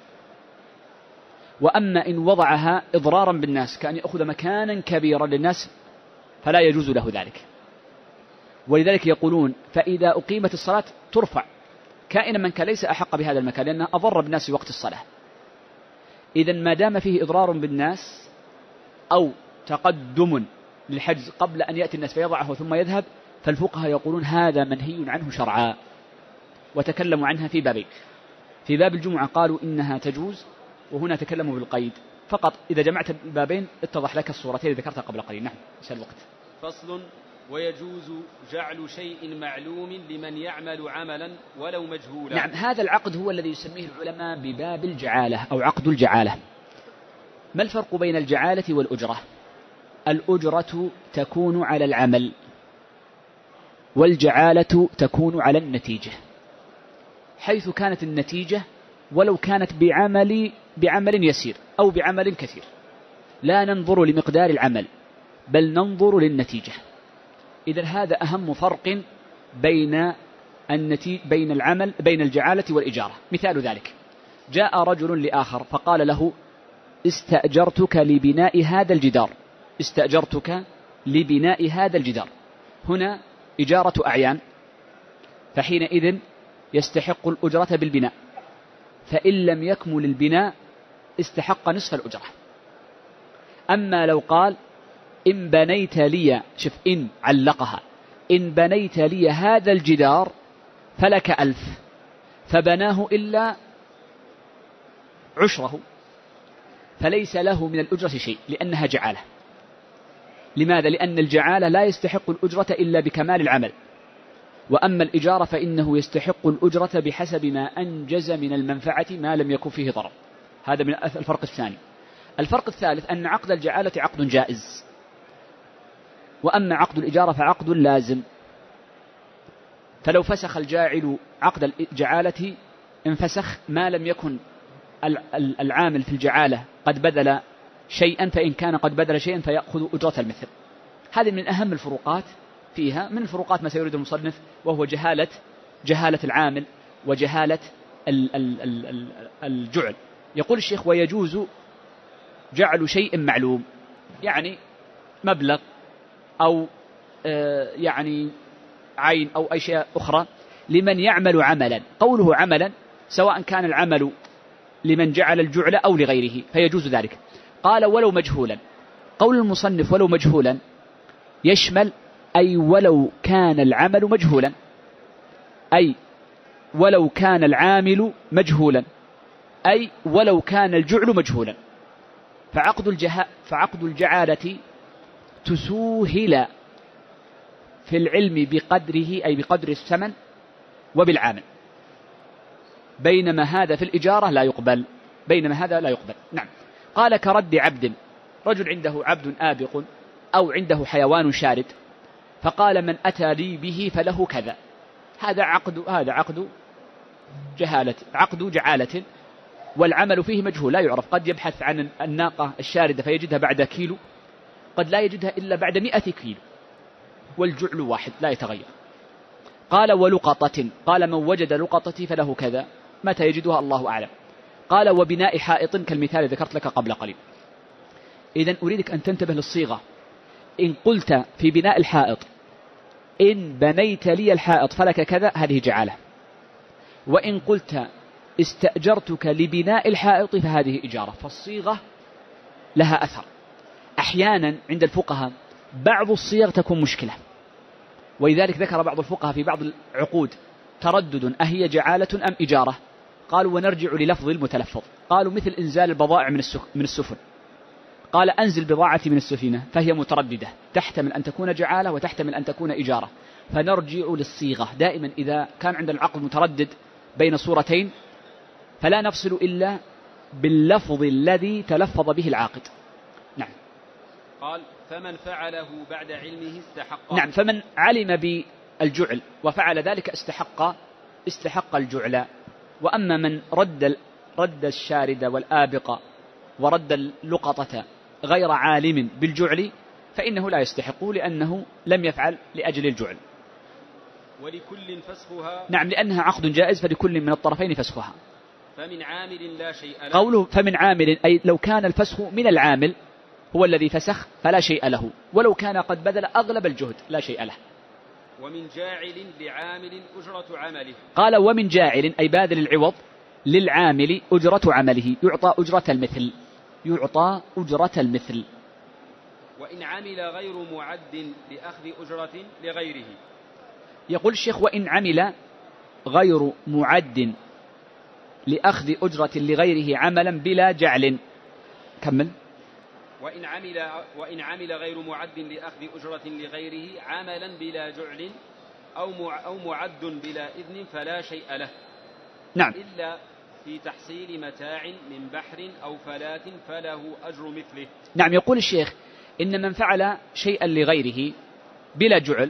B: وأما إن وضعها إضرارا بالناس كأن يأخذ مكانا كبيرا للناس فلا يجوز له ذلك. ولذلك يقولون فإذا أقيمت الصلاة ترفع كائنا من كان، ليس أحق بهذا المكان لأنه أضر بالناس في وقت الصلاة. إذا ما دام فيه إضرار بالناس أو تقدم للحجز قبل أن يأتي الناس فيضعه ثم يذهب، فالفقهاء يقولون هذا منهي عنه شرعا، وتكلموا عنها في بابين. في باب الجمعة قالوا إنها تجوز، وهنا تكلموا بالقيد فقط. إذا جمعت البابين اتضح لك الصورتين اللي ذكرتها قبل قليل. نعم، نسأل الوقت.
A: فصل: ويجوز جعل شيء معلوم لمن يعمل عملا ولو مجهولا.
B: نعم، هذا العقد هو الذي يسميه العلماء بباب الجعالة أو عقد الجعالة. ما الفرق بين الجعالة والأجرة؟ الأجرة تكون على العمل، والجعالة تكون على النتيجة، حيث كانت النتيجة ولو كانت بعمل يسير أو بعمل كثير، لا ننظر لمقدار العمل بل ننظر للنتيجة. إذا هذا أهم فرق بين الجعالة والإجارة. مثال ذلك: جاء رجل لآخر فقال له: استأجرتك لبناء هذا الجدار، استأجرتك لبناء هذا الجدار. هنا إجارة أعيان، فحينئذ يستحق الأجرة بالبناء، فإن لم يكمل البناء استحق نصف الأجرة. أما لو قال: إن بنيت لي، شوف إن علقها، إن بنيت لي هذا الجدار فلك 1000، فبناه إلا عشره، فليس له من الأجرة شيء لأنها جعالة. لماذا؟ لأن الجعالة لا يستحق الأجرة إلا بكمال العمل، وأما الإجارة فإنه يستحق الأجرة بحسب ما أنجز من المنفعة ما لم يكن فيه ضرر. هذا من الفرق الثاني. الفرق الثالث أن عقد الجعالة عقد جائز، وأما عقد الإجارة فعقد لازم. فلو فسخ الجاعل عقد الجعالة انفسخ ما لم يكن العامل في الجعالة قد بذل شيئا، فإن كان قد بذل شيئا فيأخذ أجرة المثل. هذه من أهم الفروقات فيها. من الفروقات ما سيريد المصنف وهو جهالة العامل وجهالة الجعل. يقول الشيخ: ويجوز جعل شيء معلوم، يعني مبلغ أو يعني عين أو أشياء أخرى، لمن يعمل عملا. قوله عملا سواء كان العمل لمن جعل الجعل أو لغيره فيجوز ذلك. قال: ولو مجهولا. قول المصنف ولو مجهولا يشمل أي ولو كان العمل مجهولا، أي ولو كان العامل مجهولا، أي ولو كان الجعل مجهولا. فعقد الجعالة تسوهل في العلم بقدره، أي بقدر الثمن وبالعامل، بينما هذا في الإجارة لا يقبل، نعم. قال: كرد عبد، رجل عنده عبد آبق أو عنده حيوان شارد، فقال: من أتى لي به فله كذا. هذا عقد جعالة، والعمل فيه مجهول لا يعرف. قد يبحث عن الناقة الشاردة فيجدها بعد كيلو، قد لا يجدها إلا بعد 100 كيلو، والجعل واحد لا يتغير. قال ولقطة، قال من وجد لقطتي فله كذا، متى يجدها الله أعلم. قال وبناء حائط كالمثال ذكرت لك قبل قليل. إذن أريدك أن تنتبه للصيغة. إن قلت في بناء الحائط إن بنيت لي الحائط فلك كذا، هذه جعالة. وإن قلت استأجرتك لبناء الحائط فهذه إجارة. فالصيغة لها أثر. أحيانا عند الفقهاء بعض الصيغ تكون مشكلة، ولذلك ذكر بعض الفقهاء في بعض العقود تردد أهي جعالة أم إجارة؟ قالوا ونرجع للفظ المتلفظ. قالوا مثل إنزال البضائع من السفن. قال أنزل بضاعتي من السفينة، فهي مترددة، تحتمل أن تكون جعالة وتحتمل أن تكون إجارة. فنرجع للصيغة دائما. إذا كان عند العقد متردد بين صورتين فلا نفصل إلا باللفظ الذي تلفظ به العاقد. نعم.
A: قال فمن فعله بعد علمه استحق.
B: نعم، فمن علم بالجعل وفعل ذلك استحق الجعل. وأما من رد الشارد والآبق ورد اللقطة غير عالم بالجعل فإنه لا يستحقه، لأنه لم يفعل لأجل الجعل.
A: ولكل فسخها.
B: نعم، لأنها عقد جائز فلكل من الطرفين فسخها.
A: فمن عامل لا شيء له.
B: قوله فمن عامل أي لو كان الفسخ من العامل هو الذي فسخ فلا شيء له، ولو كان قد بذل أغلب الجهد لا شيء له.
A: ومن جاعل لعامل أجرة عمله.
B: قال ومن جاعل أي باذل العوض للعامل أجرة عمله، يعطى أجرة المثل. يعطى أجرة المثل.
A: وإن عمل غير معد لأخذ أجرة لغيره.
B: يقول الشيخ وإن عمل غير معد لأخذ أجرة لغيره عملا بلا جعل. كمل.
A: وإن عمل غير معد لأخذ أجرة لغيره عملا بلا جعل أو معد بلا إذن فلا شيء له.
B: نعم.
A: إلا في تحصيل متاع من بحر أو فلاة فله أجر مثله.
B: نعم. يقول الشيخ إن من فعل شيئا لغيره بلا جعل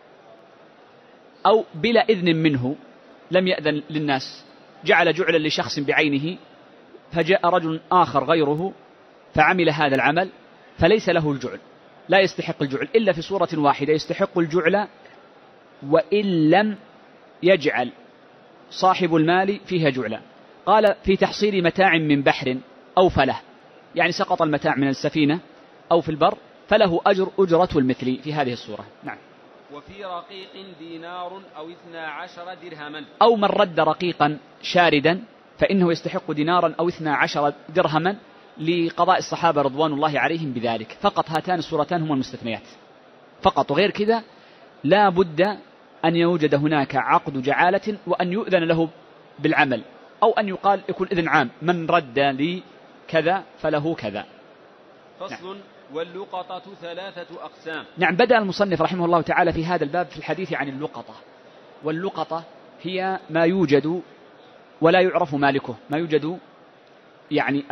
B: أو بلا إذن منه، لم يأذن للناس، جعل جعلا لشخص بعينه، فجاء رجل آخر غيره فعمل هذا العمل فليس له الجعل، لا يستحق الجعل إلا في صورة واحدة، يستحق الجعل وإن لم يجعل صاحب المال فيها جعلا. قال في تحصيل متاع من بحر أو فله، يعني سقط المتاع من السفينة أو في البر فله أجرة المثل في هذه الصورة. نعم.
A: وفي رقيق دينار أو 12 درهما.
B: أو من رد رقيقا شاردا فإنه يستحق دينارا أو 12 درهما لقضاء الصحابة رضوان الله عليهم بذلك. فقط هاتان الصورتان هما المستثنيات فقط، وغير كذا لا بد أن يوجد هناك عقد جعالة وأن يؤذن له بالعمل، أو أن يقال يكون إذن عام من رد لي كذا فله كذا.
A: فصل. نعم. واللقطة 3 أقسام.
B: نعم. بدأ المصنف رحمه الله تعالى في هذا الباب في الحديث عن اللقطة. واللقطة هي ما يوجد ولا يعرف مالكه، ما يوجد يعني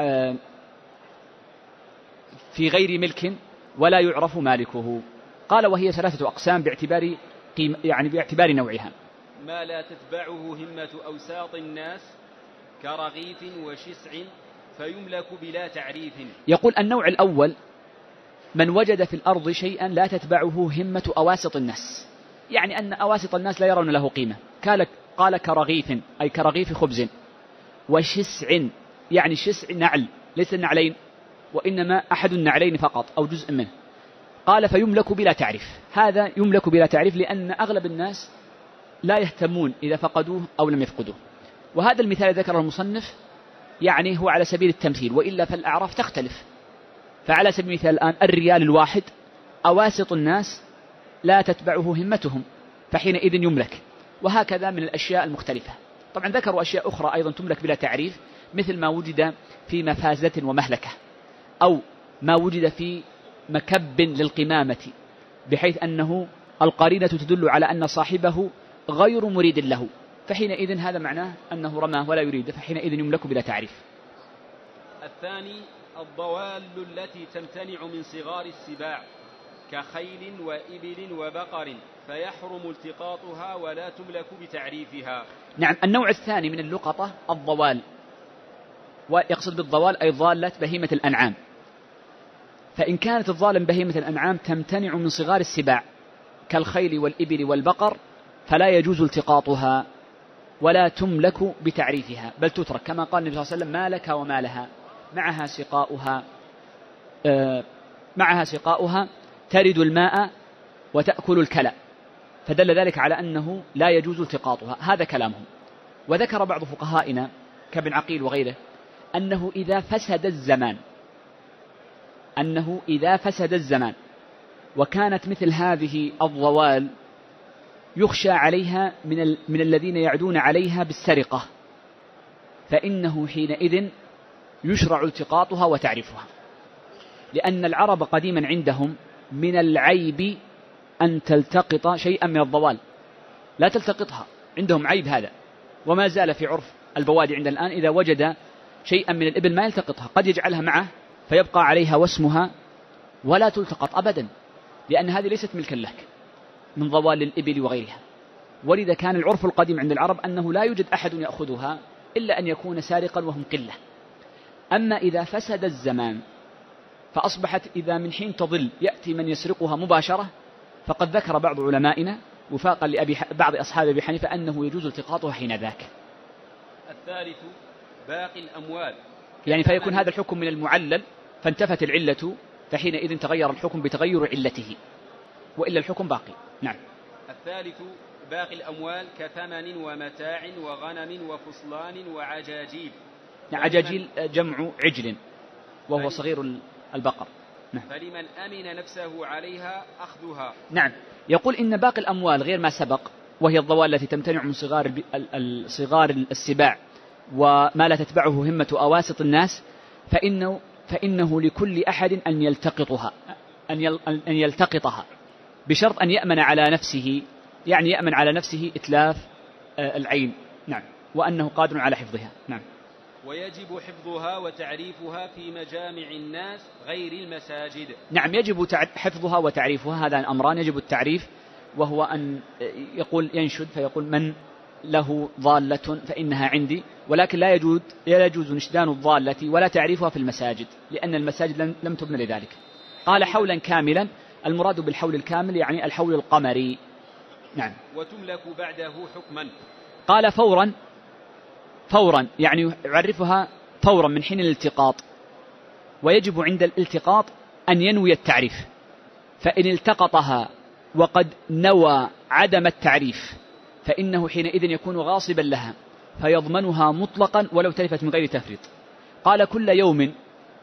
B: في غير ملك ولا يعرف مالكه. قال وهي 3 أقسام باعتبار نوعها.
A: ما لا تتبعه همة أوساط الناس كرغيف وشسع فيملك بلا تعريف. يقول
B: النوع الأول من وجد في الأرض شيئا لا تتبعه همة أواسط الناس، يعني أن أواسط الناس لا يرون له قيمة. قال كرغيف أي كرغيف خبز، وشسع يعني شسع نعل، ليس النعلين وإنما أحد النعلين فقط أو جزء منه. قال فيملك بلا تعريف. هذا يملك بلا تعريف لأن أغلب الناس لا يهتمون إذا فقدوه أو لم يفقدوه. وهذا المثال ذكر المصنف يعني هو على سبيل التمثيل، وإلا فالأعراف تختلف. فعلى سبيل المثال الآن الريال الواحد أواسط الناس لا تتبعه همتهم فحينئذ يملك. وهكذا من الأشياء المختلفة. طبعا ذكروا أشياء أخرى أيضا تملك بلا تعريف، مثل ما وجد في مفازة ومهلكة، أو ما وجد في مكب للقمامة، بحيث أنه القرينة تدل على أن صاحبه غير مريد له، فحينئذ هذا معناه أنه رماه ولا يريد، فحينئذ يملك بلا تعريف.
A: الثاني الضوال التي تمتنع من صغار السباع كخيل وإبل وبقر فيحرم التقاطها ولا تملك بتعريفها.
B: نعم. النوع الثاني من اللقطة الضوال، ويقصد بالضوال أي ضالة بهيمة الأنعام. فإن كانت الضالة بهيمة الأنعام تمتنع من صغار السباع كالخيل والإبل والبقر فلا يجوز التقاطها ولا تملك بتعريفها، بل تترك، كما قال النبي صلى الله عليه وسلم: ما لك وما لها، معها سقاؤها ترد الماء وتأكل الكلى، فدل ذلك على أنه لا يجوز التقاطها. هذا كلامهم. وذكر بعض فقهائنا كابن عقيل وغيره أنه إذا فسد الزمان وكانت مثل هذه الضوال يخشى عليها من الذين يعدون عليها بالسرقة، فإنه حينئذ يشرع التقاطها وتعريفها، لأن العرب قديما عندهم من العيب أن تلتقط شيئا من الضوال، لا تلتقطها، عندهم عيب هذا، وما زال في عرف البوادي عندنا الآن إذا وجد شيئا من الإبل ما يلتقطها، قد يجعلها معه فيبقى عليها وسمها ولا تلتقط أبدا، لأن هذه ليست ملكا لك من ضوال الإبل وغيرها. ولذا كان العرف القديم عند العرب أنه لا يوجد أحد يأخذها إلا أن يكون سارقا وهم قلة. أما إذا فسد الزمان فأصبحت إذا من حين تضل يأتي من يسرقها مباشرة، فقد ذكر بعض علمائنا وفاقا بعض أصحاب أبي حنيفة أنه يجوز التقاطها حين ذاك.
A: الثالث باقي الأموال،
B: يعني فيكون هذا الحكم من المعلل فانتفت العلة، فحينئذ تغير الحكم بتغير علته، وإلا الحكم باقي. نعم.
A: الثالث باقي الأموال كثمن ومتاع وغنم وفصلان وعجاجيل.
B: عجاجيل جمع عجل وهو صغير البقر. نعم.
A: فلمن أمن نفسه عليها أخذها.
B: نعم. يقول إن باقي الأموال غير ما سبق، وهي الضوال التي تمتنع من صغار السباع وما لا تتبعه همة أواسط الناس، فإنه لكل أحد أن يلتقطها بشرط أن يأمن على نفسه، يعني يأمن على نفسه إتلاف العين. نعم. وأنه قادر على حفظها. نعم.
A: ويجب حفظها وتعريفها في مجامع الناس غير المساجد.
B: نعم، يجب حفظها وتعريفها، هذا أمران. يجب التعريف وهو أن ينشد فيقول: من له ضالة فإنها عندي، ولكن لا يجوز نشدان الضالة ولا تعريفها في المساجد، لأن المساجد لم تبنى لذلك. قال: حولا كاملا، المراد بالحول الكامل يعني الحول القمري. نعم.
A: وتملك بعده حكما.
B: قال: فورا يعني يعرفها فورا من حين الالتقاط، ويجب عند الالتقاط أن ينوي التعريف، فإن التقطها وقد نوى عدم التعريف فإنه حينئذ يكون غاصبا لها فيضمنها مطلقا ولو تلفت من غير تفريط. قال: كل يوم،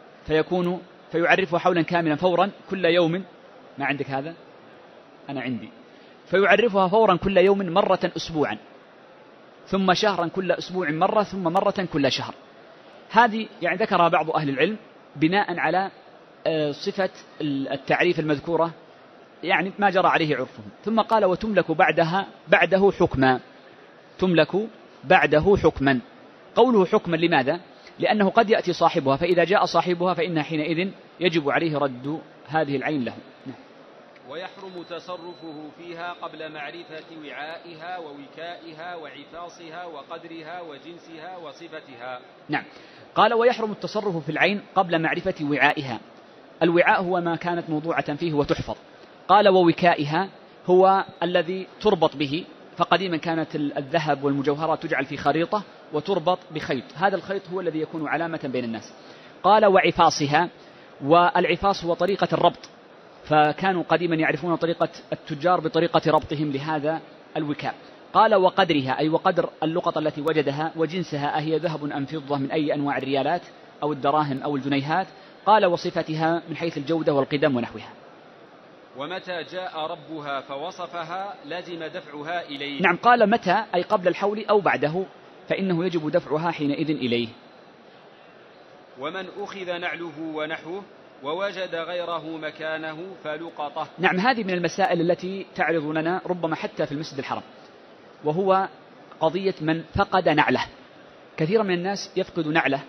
B: فيعرفها حولا كاملا فورا كل يوم. ما عندك هذا؟ أنا عندي. فيعرفها فورا كل يوم مرة أسبوعا، ثم شهرا كل أسبوع مرة، ثم مرة كل شهر. هذه يعني ذكرها بعض أهل العلم بناء على صفة التعريف المذكورة، يعني ما جرى عليه عرفهم. ثم قال: وتملك بعده حكما. تملك بعده حكما. قوله حكما لماذا؟ لأنه قد يأتي صاحبها، فإذا جاء صاحبها فإنها حينئذ يجب عليه رد هذه العين له.
A: ويحرم تصرفه فيها قبل معرفة وعائها ووكائها وعفاصها وقدرها وجنسها وصفتها.
B: نعم. قال: ويحرم التصرف في العين قبل معرفة وعائها. الوعاء هو ما كانت موضوعة فيه وتحفظ. قال: ووكائها هو الذي تربط به، فقديما كانت الذهب والمجوهرات تجعل في خريطة وتربط بخيط، هذا الخيط هو الذي يكون علامة بين الناس. قال: وعفاصها، والعفاص هو طريقة الربط، فكانوا قديما يعرفون طريقة التجار بطريقة ربطهم لهذا الوكاء. قال: وقدرها، أي وقدر اللقطة التي وجدها، وجنسها أهي ذهب أم فضة من أي أنواع الريالات أو الدراهم أو الجنيهات. قال: وصفتها من حيث الجودة والقدم ونحوها.
A: ومتى جاء ربها فوصفها لزم دفعها إليه.
B: نعم. قال: متى، أي قبل الحول أو بعده، فإنه يجب دفعها حينئذ إليه.
A: ومن أخذ نعله ونحوه ووجد غيره مكانه فلقطه.
B: نعم. هذه من المسائل التي تعرض لنا ربما حتى في المسجد الحرام، وهو قضية من فقد نعله. كثير من الناس يفقد نعله،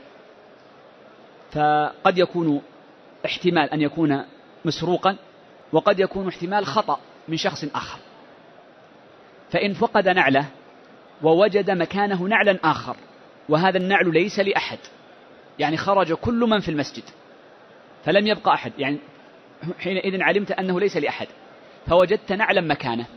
B: فقد يكون احتمال أن يكون مسروقا، وقد يكون احتمال خطأ من شخص آخر. فإن فقد نعله ووجد مكانه نعلا آخر، وهذا النعل ليس لأحد، يعني خرج كل من في المسجد فلم يبقى أحد، يعني حينئذ علمت أنه ليس لأحد، فوجدت نعلا مكانه،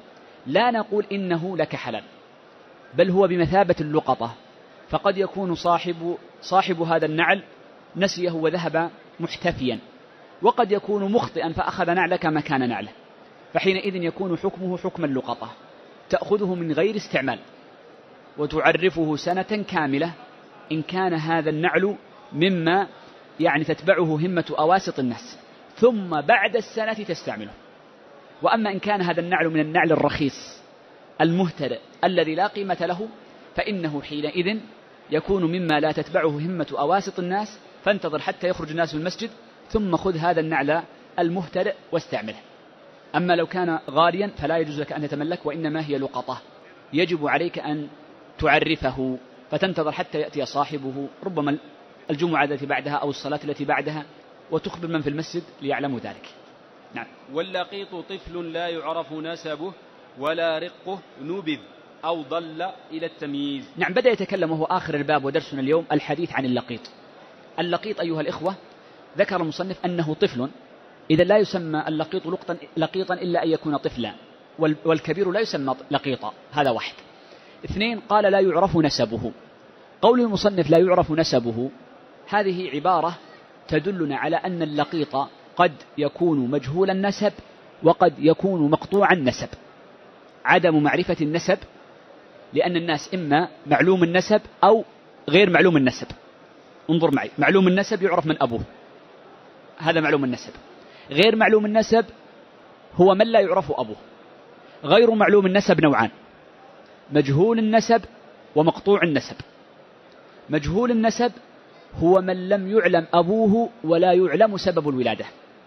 B: لا نقول إنه لك حلال، بل هو بمثابة اللقطة. فقد يكون صاحب هذا النعل نسيه وذهب محتفيا، وقد يكون مخطئا فأخذ نعلك مكان نعله، فحينئذ يكون حكمه حكم اللقطة، تأخذه من غير استعمال وتعرفه سنة كاملة إن كان هذا النعل مما يعني تتبعه همة أواسط الناس، ثم بعد السنة تستعمله. وأما إن كان هذا النعل من النعل الرخيص المهتدئ الذي لا قيمة له، فإنه حينئذ يكون مما لا تتبعه همة أواسط الناس، فانتظر حتى يخرج الناس من المسجد ثم خذ هذا النعل المهتدئ واستعمله. أما لو كان غاليا فلا يجوز لك أن تتملك، وإنما هي لقطة يجب عليك أن تعرفه، فتنتظر حتى يأتي صاحبه ربما الجمعة التي بعدها أو الصلاة التي بعدها، وتخبر من في المسجد ليعلموا ذلك. نعم.
A: واللقيط طفل لا يعرف نسبه ولا رقه نبذ أو ضل إلى التمييز.
B: نعم، بدأ يتكلم وهو آخر الباب ودرسنا اليوم الحديث عن اللقيط. اللقيط أيها الإخوة ذكر المصنف أنه طفل، إذا لا يسمى اللقيط لقيطا إلا أن يكون طفلا، والكبير لا يسمى لقيطا. هذا واحد. اثنين، قال لا يعرف نسبه. قول المصنف لا يعرف نسبه هذه عبارة تدلنا على أن اللقيط قد يكون مجهول النسب وقد يكون مقطوع النسب. عدم معرفة النسب، لأن الناس إما معلوم النسب أو غير معلوم النسب. انظر معي، معلوم النسب يعرف من أبوه، هذا معلوم النسب. غير معلوم النسب هو من لا يعرف أبوه. غير معلوم النسب نوعان: مجهول النسب ومقطوع النسب. مجهول النسب هو من لم يعلم أبوه ولا يعلم سبب الولادة.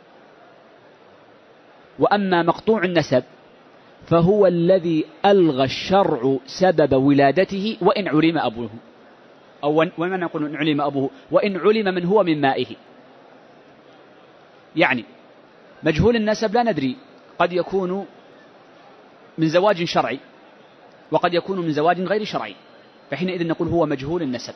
B: وأما مقطوع النسب فهو الذي ألغى الشرع سبب ولادته وإن علم أبوه، أو ومن نقول إن علم أبوه وإن علم من هو من مائه. يعني مجهول النسب لا ندري، قد يكون من زواج شرعي وقد يكون من زواج غير شرعي، فحينئذ نقول هو مجهول النسب.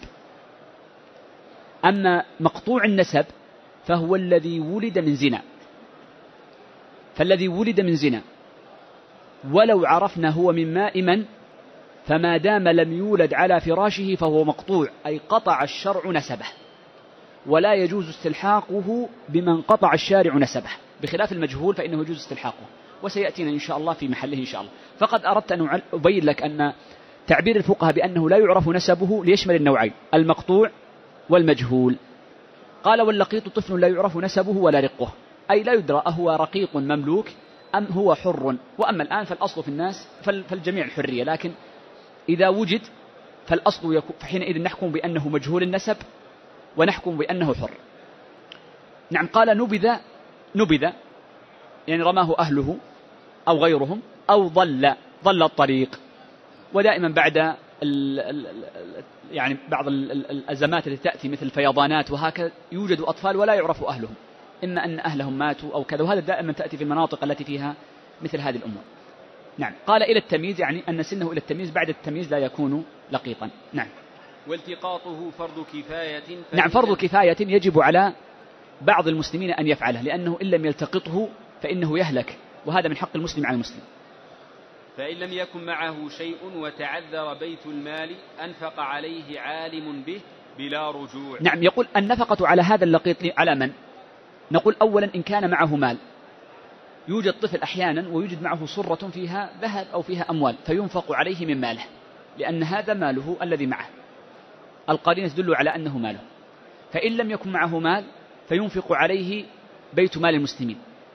B: أما مقطوع النسب فهو الذي ولد من زنا، فالذي ولد من زنا ولو عرفنا هو من ماء من، فما دام لم يولد على فراشه فهو مقطوع، أي قطع الشرع نسبه، ولا يجوز استلحاقه بمن قطع الشارع نسبه، بخلاف المجهول فإنه يجوز استلحاقه، وسيأتينا إن شاء الله في محله إن شاء الله. فقد أردت أن أبين لك أن تعبير الفقهاء بأنه لا يعرف نسبه ليشمل النوعين: المقطوع والمجهول. قال واللقيط طفل لا يعرف نسبه ولا رقه، أي لا يدرى أهو رقيق مملوك أم هو حر. وأما الآن فالأصل في الناس فالجميع الحرية، لكن إذا وجد فالأصل يكون، فحينئذ نحكم بأنه مجهول النسب ونحكم بأنه حر. نعم. قال نبذ يعني رماه أهله أو غيرهم، أو ضل الطريق. ودائما بعد يعني بعض الأزمات التي تأتي مثل الفيضانات وهكذا يوجد أطفال ولا يعرف أهلهم، إما أن أهلهم ماتوا أو كذا، وهذا دائما تأتي في المناطق التي فيها مثل هذه الأمور. نعم. قال إلى التمييز، يعني أن سنه إلى التمييز، بعد التمييز لا يكون لقيطا. نعم.
A: والتقاطه فرض كفاية.
B: نعم، فرض كفاية يجب على بعض المسلمين أن يفعله، لأنه إن لم يلتقطه فإنه يهلك، وهذا من حق المسلم على المسلم.
A: فإن لم يكن معه شيء وتعذر بيت المال أنفق عليه عالم به بلا رجوع.
B: نعم. يقول النفقة على هذا اللقيط على من؟ نقول أولا إن كان معه مال، يوجد طفل أحيانا ويوجد معه صرة فيها ذهب أو فيها أموال فينفق عليه من ماله، لأن هذا ماله الذي معه، القرينة تدل على أنه ماله. فإن لم يكن معه مال فينفق عليه بيت مال المسلمين.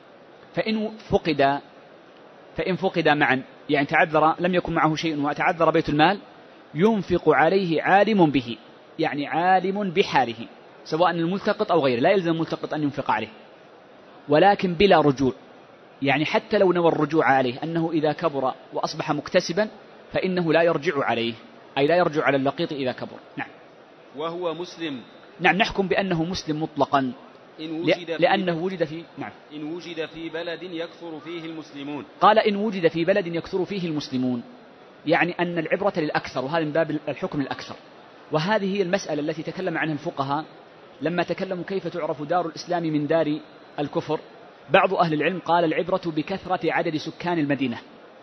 B: فإن فقد معا، يعني تعذر لم يكن معه شيء وتعذر بيت المال، ينفق عليه عالم به، يعني عالم بحاله، سواء الملتقط أو غيره، لا يلزم الملتقط أن ينفق عليه، ولكن بلا رجوع. يعني حتى لو نوى الرجوع عليه، أنه إذا كبر وأصبح مكتسبا فإنه لا يرجع عليه، أي لا يرجع على اللقيط إذا كبر. نعم.
A: وهو مسلم.
B: نعم، نحكم بأنه مسلم مطلقا لأنه وجد في نعم.
A: إن وجد في بلد يكثر فيه المسلمون.
B: قال إن وجد في بلد يكثر فيه المسلمون، يعني أن العبرة للأكثر، وهذا من باب الحكم الأكثر. وهذه هي المسألة التي تكلم عنها الفقهاء لما تكلموا كيف تعرف دار الإسلام من دار الكفر. بعض أهل العلم قال العبرة بكثرة عدد سكان المدينة،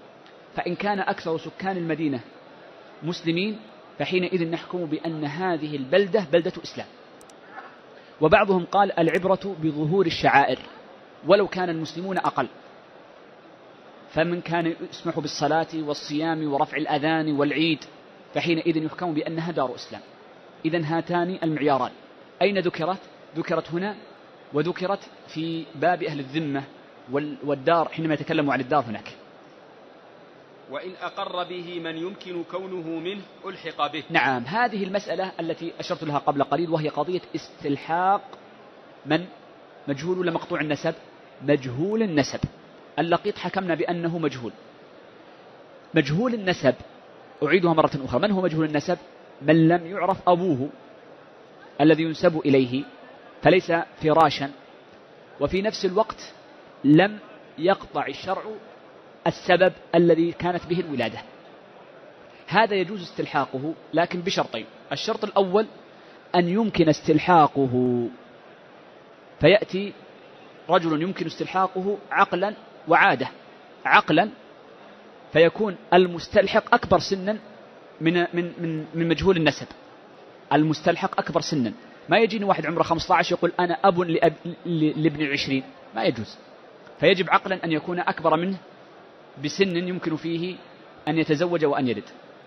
B: فإن كان أكثر سكان المدينة مسلمين فحينئذ نحكم بأن هذه البلدة بلدة إسلام. وبعضهم قال العبرة بظهور الشعائر ولو كان المسلمون أقل، فمن كان يسمح بالصلاة والصيام ورفع الأذان والعيد فحينئذ يحكم بأنها دار إسلام. إذن هاتان المعياران أين ذكرت؟ ذكرت هنا، وذكرت في باب أهل الذمة والدار حينما يتكلموا عن الدار هناك.
A: وإن أقر به من يمكن كونه منه ألحق به.
B: نعم، هذه المسألة التي أشرت لها قبل قليل، وهي قضية استلحاق من مجهول ولا مقطوع النسب؟ مجهول النسب. اللقيط حكمنا بأنه مجهول. مجهول النسب أعيدها مرة أخرى، من هو مجهول النسب؟ من لم يعرف أبوه الذي ينسب إليه فليس فراشا، وفي نفس الوقت لم يقطع الشرع السبب الذي كانت به الولادة. هذا يجوز استلحاقه لكن بشرطين. الشرط الأول أن يمكن استلحاقه، فيأتي رجل يمكن استلحاقه عقلا وعادة. عقلا فيكون المستلحق أكبر سنا من مجهول النسب. المستلحق أكبر سنا، ما يجيني واحد عمره 15 يقول أنا أب لابن 20، ما يجوز. فيجب عقلا أن يكون أكبر منه بسن يمكن فيه أن يتزوج وأن يلد.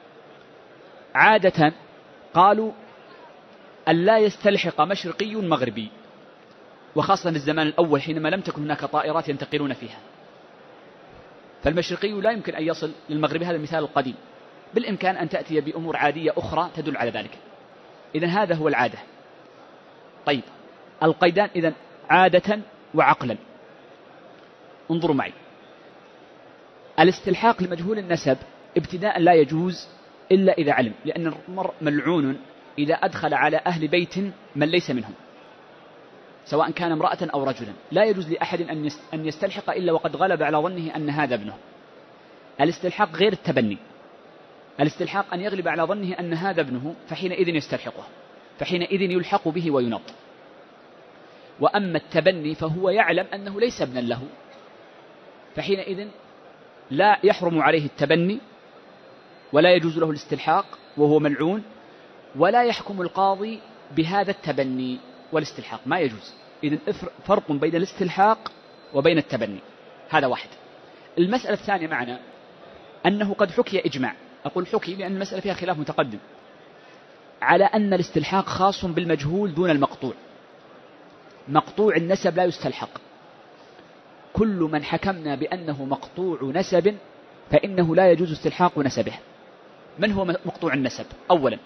B: عادة قالوا أن لا يستلحق مشرقي مغربي، وخاصة في الزمان الأول حينما لم تكن هناك طائرات ينتقلون فيها، فالمشرقي لا يمكن أن يصل للمغربي. هذا المثال القديم. بالإمكان أن تأتي بأمور عادية أخرى تدل على ذلك. إذن هذا هو العادة. طيب، القيدان إذن عادة وعقلا. انظروا معي، الاستلحاق لمجهول النسب ابتداء لا يجوز إلا إذا علم، لأن المرء ملعون إذا أدخل على أهل بيت من ليس منهم، سواء كان امرأة أو رجلا. لا يجوز لأحد أن يستلحق إلا وقد غلب على ظنه أن هذا ابنه. الاستلحاق غير التبني. الاستلحاق أن يغلب على ظنه أن هذا ابنه فحينئذ يستلحقه، فحينئذ يلحق به وينط. وأما التبني فهو يعلم أنه ليس ابنا له، فحينئذ لا يحرم عليه التبني ولا يجوز له الاستلحاق وهو ملعون، ولا يحكم القاضي بهذا التبني والاستلحاق، ما يجوز. إذن فرق بين الاستلحاق وبين التبني. هذا واحد. المسألة الثانية معنا أنه قد حكي إجماع. أقول حكي لأن المسألة فيها خلاف متقدم على أن الاستلحاق خاص بالمجهول دون المقطوع. مقطوع النسب لا يستلحق. كل من حكمنا بأنه مقطوع نسب فإنه لا يجوز استلحاق نسبه. من هو مقطوع النسب؟ أولا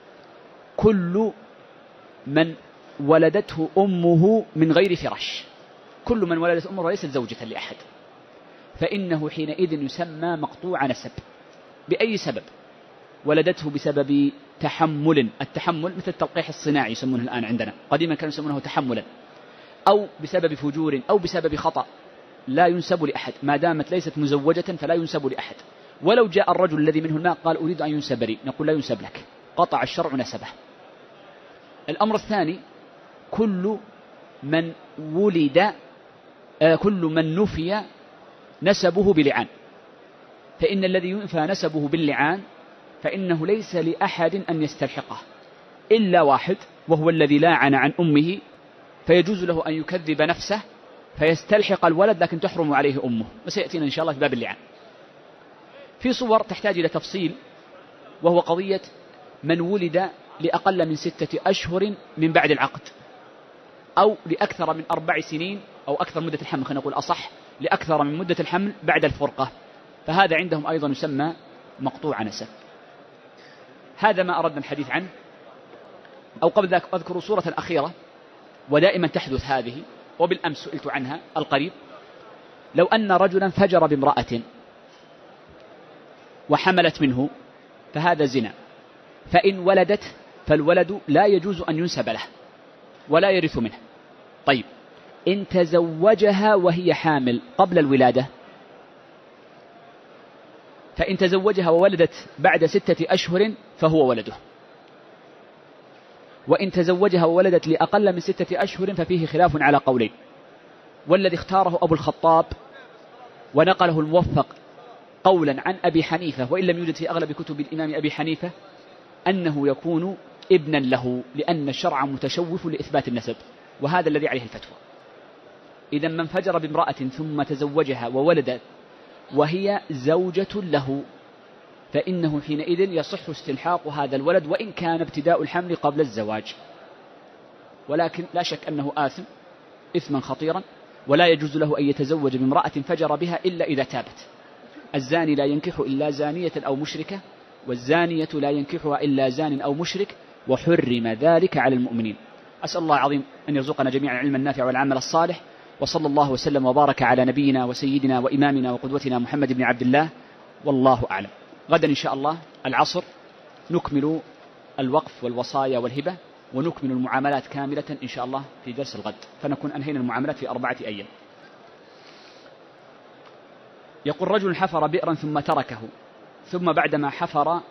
B: كل من ولدته أمه من غير فراش. كل من ولدت أمه ليست زوجة لأحد، فإنه حينئذ يسمى مقطوع نسب بأي سبب. ولدته بسبب تحمل، التحمل مثل التلقيح الصناعي يسمونه الآن عندنا، قديما كانوا يسمونه تحملا، أو بسبب فجور أو بسبب خطأ، لا ينسب لأحد. ما دامت ليست مزوجة فلا ينسب لأحد. ولو جاء الرجل الذي منه الماء قال أريد أن ينسب لي، نقول لا ينسب لك، قطع الشرع نسبه. الأمر الثاني كل من ولد كل من نفي نسبه بلعان، فإن الذي ينفى نسبه باللعان فإنه ليس لأحد أن يستلحقه إلا واحد، وهو الذي لاعن عن أمه، فيجوز له أن يكذب نفسه فيستلحق الولد لكن تحرم عليه أمه، وسيأتينا إن شاء الله في باب اللعان. في صور تحتاج إلى تفصيل، وهو قضية من ولد لأقل من 6 أشهر من بعد العقد، أو لأكثر من 4 سنين، أو أكثر مدة الحمل، خلينا نقول أصح لأكثر من مدة الحمل بعد الفرقة، فهذا عندهم أيضا يسمى مقطوع نسب. هذا ما أردنا الحديث عنه. أو قبل ذلك أذكر صورة أخيرة ودائما تحدث هذه، وبالأمس سئلت عنها القريب. لو أن رجلا فجر بامرأة وحملت منه فهذا زنا، فإن ولدت فالولد لا يجوز أن ينسب له ولا يرث منه. طيب، إن تزوجها وهي حامل قبل الولادة، فإن تزوجها وولدت بعد 6 أشهر فهو ولده، وإن تزوجها وولدت لأقل من 6 أشهر ففيه خلاف على قولين، والذي اختاره أبو الخطاب ونقله الموفق قولا عن أبي حنيفة وإن لم يوجد في أغلب كتب الإمام أبي حنيفة أنه يكون ابنا له، لأن الشرع متشوف لإثبات النسب، وهذا الذي عليه الفتوى. إذا من فجر بامرأة ثم تزوجها وولدت وهي زوجة له فإنه حينئذ يصح استلحاق هذا الولد وإن كان ابتداء الحمل قبل الزواج، ولكن لا شك أنه آثم إثما خطيرا، ولا يجوز له أن يتزوج بامرأة فجر بها إلا إذا تابت. الزاني لا ينكح إلا زانية أو مشركة، والزانية لا ينكحها إلا زان أو مشرك، وحرم ذلك على المؤمنين. أسأل الله العظيم أن يرزقنا جميعا العلم النافع والعمل الصالح، وصلى الله وسلم وبارك على نبينا وسيدنا وإمامنا وقدوتنا محمد بن عبد الله، والله أعلم. غدا إن شاء الله العصر نكمل الوقف والوصايا والهبة، ونكمل المعاملات كاملة إن شاء الله في درس الغد، فنكون أنهينا المعاملات في 4 أيام. يقول رجل حفر بئرا ثم تركه، ثم بعدما حفر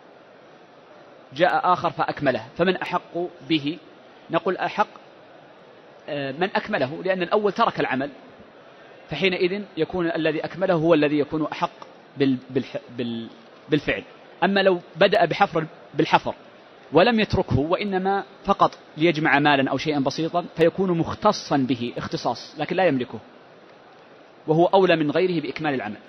B: جاء آخر فأكمله، فمن أحق به؟ نقول أحق من أكمله، لأن الأول ترك العمل، فحينئذ يكون الذي أكمله هو الذي يكون أحق بالفعل. أما لو بدأ بالحفر ولم يتركه وإنما فقط ليجمع مالا أو شيئا بسيطا فيكون مختصا به اختصاص، لكن لا يملكه، وهو أولى من غيره بإكمال العمل.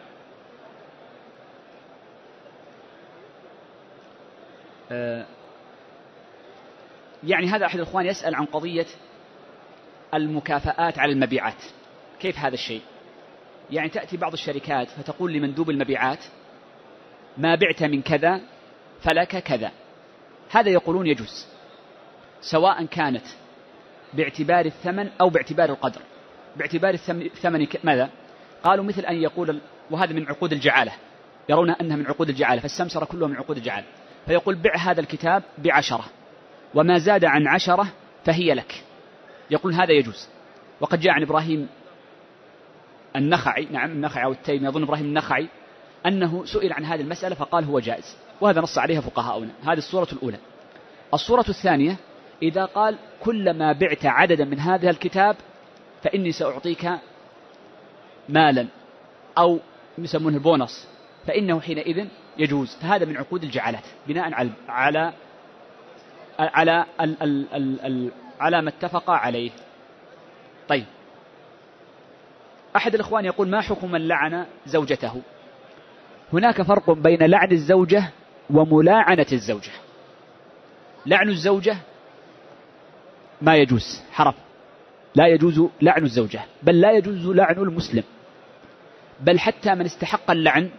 B: يعني هذا أحد الأخوان يسأل عن قضية المكافآت على المبيعات، كيف هذا الشيء؟ يعني تأتي بعض الشركات فتقول لمندوب المبيعات ما بعت من كذا فلك كذا، هذا يقولون يجوز، سواء كانت باعتبار الثمن أو باعتبار القدر. باعتبار الثمن ماذا؟ قالوا مثل أن يقول، وهذا من عقود الجعالة، يرون أنها من عقود الجعالة، فالسمسرة كلها من عقود الجعالة، فيقول بع هذا الكتاب ب10 وما زاد عن 10 فهي لك، يقول هذا يجوز. وقد جاء عن إبراهيم النخعي، نعم النخعي أو التيمي، أظن إبراهيم النخعي، أنه سئل عن هذه المسألة فقال هو جائز، وهذا نص عليها فقهاؤنا. هذه الصورة الأولى. الصورة الثانية إذا قال كلما بعت عددا من هذا الكتاب فإني سأعطيك مالا أو يسمونه البونص، فإنه حينئذ يجوز، فهذا من عقود الجعالات بناء على ما اتفق عليه. طيب، أحد الإخوان يقول ما حكم من لعن زوجته؟ هناك فرق بين لعن الزوجة وملاعنة الزوجة. لعن الزوجة ما يجوز، حرام، لا يجوز لعن الزوجة، بل لا يجوز لعن المسلم، بل حتى من استحق اللعن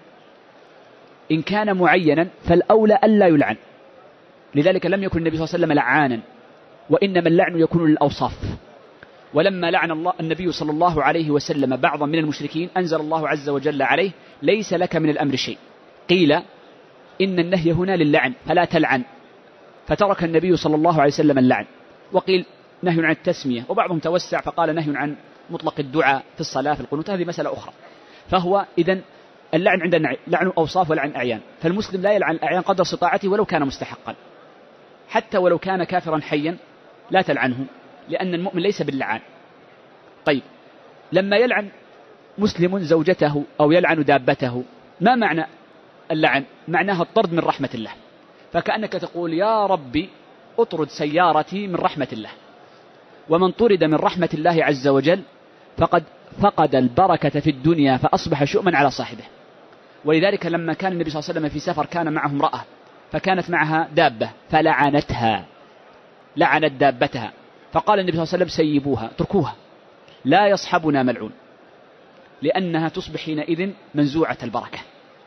B: إن كان معينا فالأولى ألا يلعن. لذلك لم يكن النبي صلى الله عليه وسلم لعانا، وإنما اللعن يكون للأوصاف. ولما لعن النبي صلى الله عليه وسلم بعضا من المشركين أنزل الله عز وجل عليه ليس لك من الأمر شيء، قيل إن النهي هنا للعن فلا تلعن، فترك النبي صلى الله عليه وسلم اللعن. وقيل نهي عن التسمية، وبعضهم توسع فقال نهي عن مطلق الدعاء في الصلاة في القنوت، هذه مسألة أخرى. فهو إذن اللعن عندنا لعن أوصاف ولعن أعيان، فالمسلم لا يلعن الأعيان قدر استطاعته ولو كان مستحقا، حتى ولو كان كافرا حيا لا تلعنه، لأن المؤمن ليس باللعان. طيب، لما يلعن مسلم زوجته أو يلعن دابته، ما معنى اللعن؟ معناها الطرد من رحمة الله، فكأنك تقول يا ربي اطرد سيارتي من رحمة الله، ومن طرد من رحمة الله عز وجل فقد فقد البركة في الدنيا فأصبح شؤما على صاحبه. ولذلك لما كان النبي صلى الله عليه وسلم في سفر كان معه امرأة فكانت معها دابة فلعنتها، لعنت دابتها، فقال النبي صلى الله عليه وسلم سيبوها، تركوها، لا يصحبنا ملعون، لأنها تصبح حينئذ منزوعة البركة.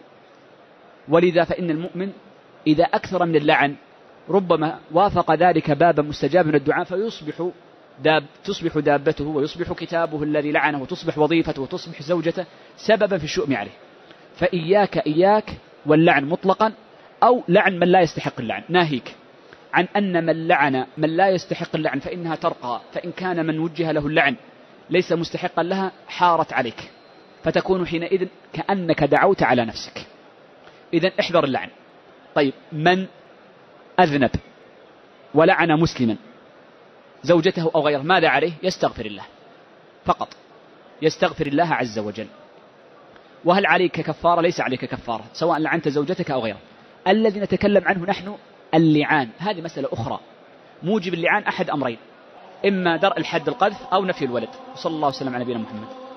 B: ولذا فإن المؤمن إذا أكثر من اللعن ربما وافق ذلك بابا مستجاب من الدعاء تصبح دابته ويصبح كتابه الذي لعنه وتصبح وظيفته وتصبح زوجته سببا في الشؤم عليه. فإياك واللعن مطلقا، أو لعن من لا يستحق اللعن، ناهيك عن أن من لعن من لا يستحق اللعن فإنها ترقى، فإن كان من وجه له اللعن ليس مستحقا لها حارت عليك، فتكون حينئذ كأنك دعوت على نفسك. إذن احذر اللعن. طيب، من أذنب ولعن مسلما زوجته أو غيره ماذا عليه؟ يستغفر الله فقط، يستغفر الله عز وجل. وهل عليك كفارة؟ ليس عليك كفارة، سواء لعنت زوجتك أو غيره. الذي نتكلم عنه نحن اللعان، هذه مسألة أخرى. موجب اللعان أحد أمرين: إما درء الحد القذف أو نفي الولد. وصلى الله وسلم على نبينا محمد.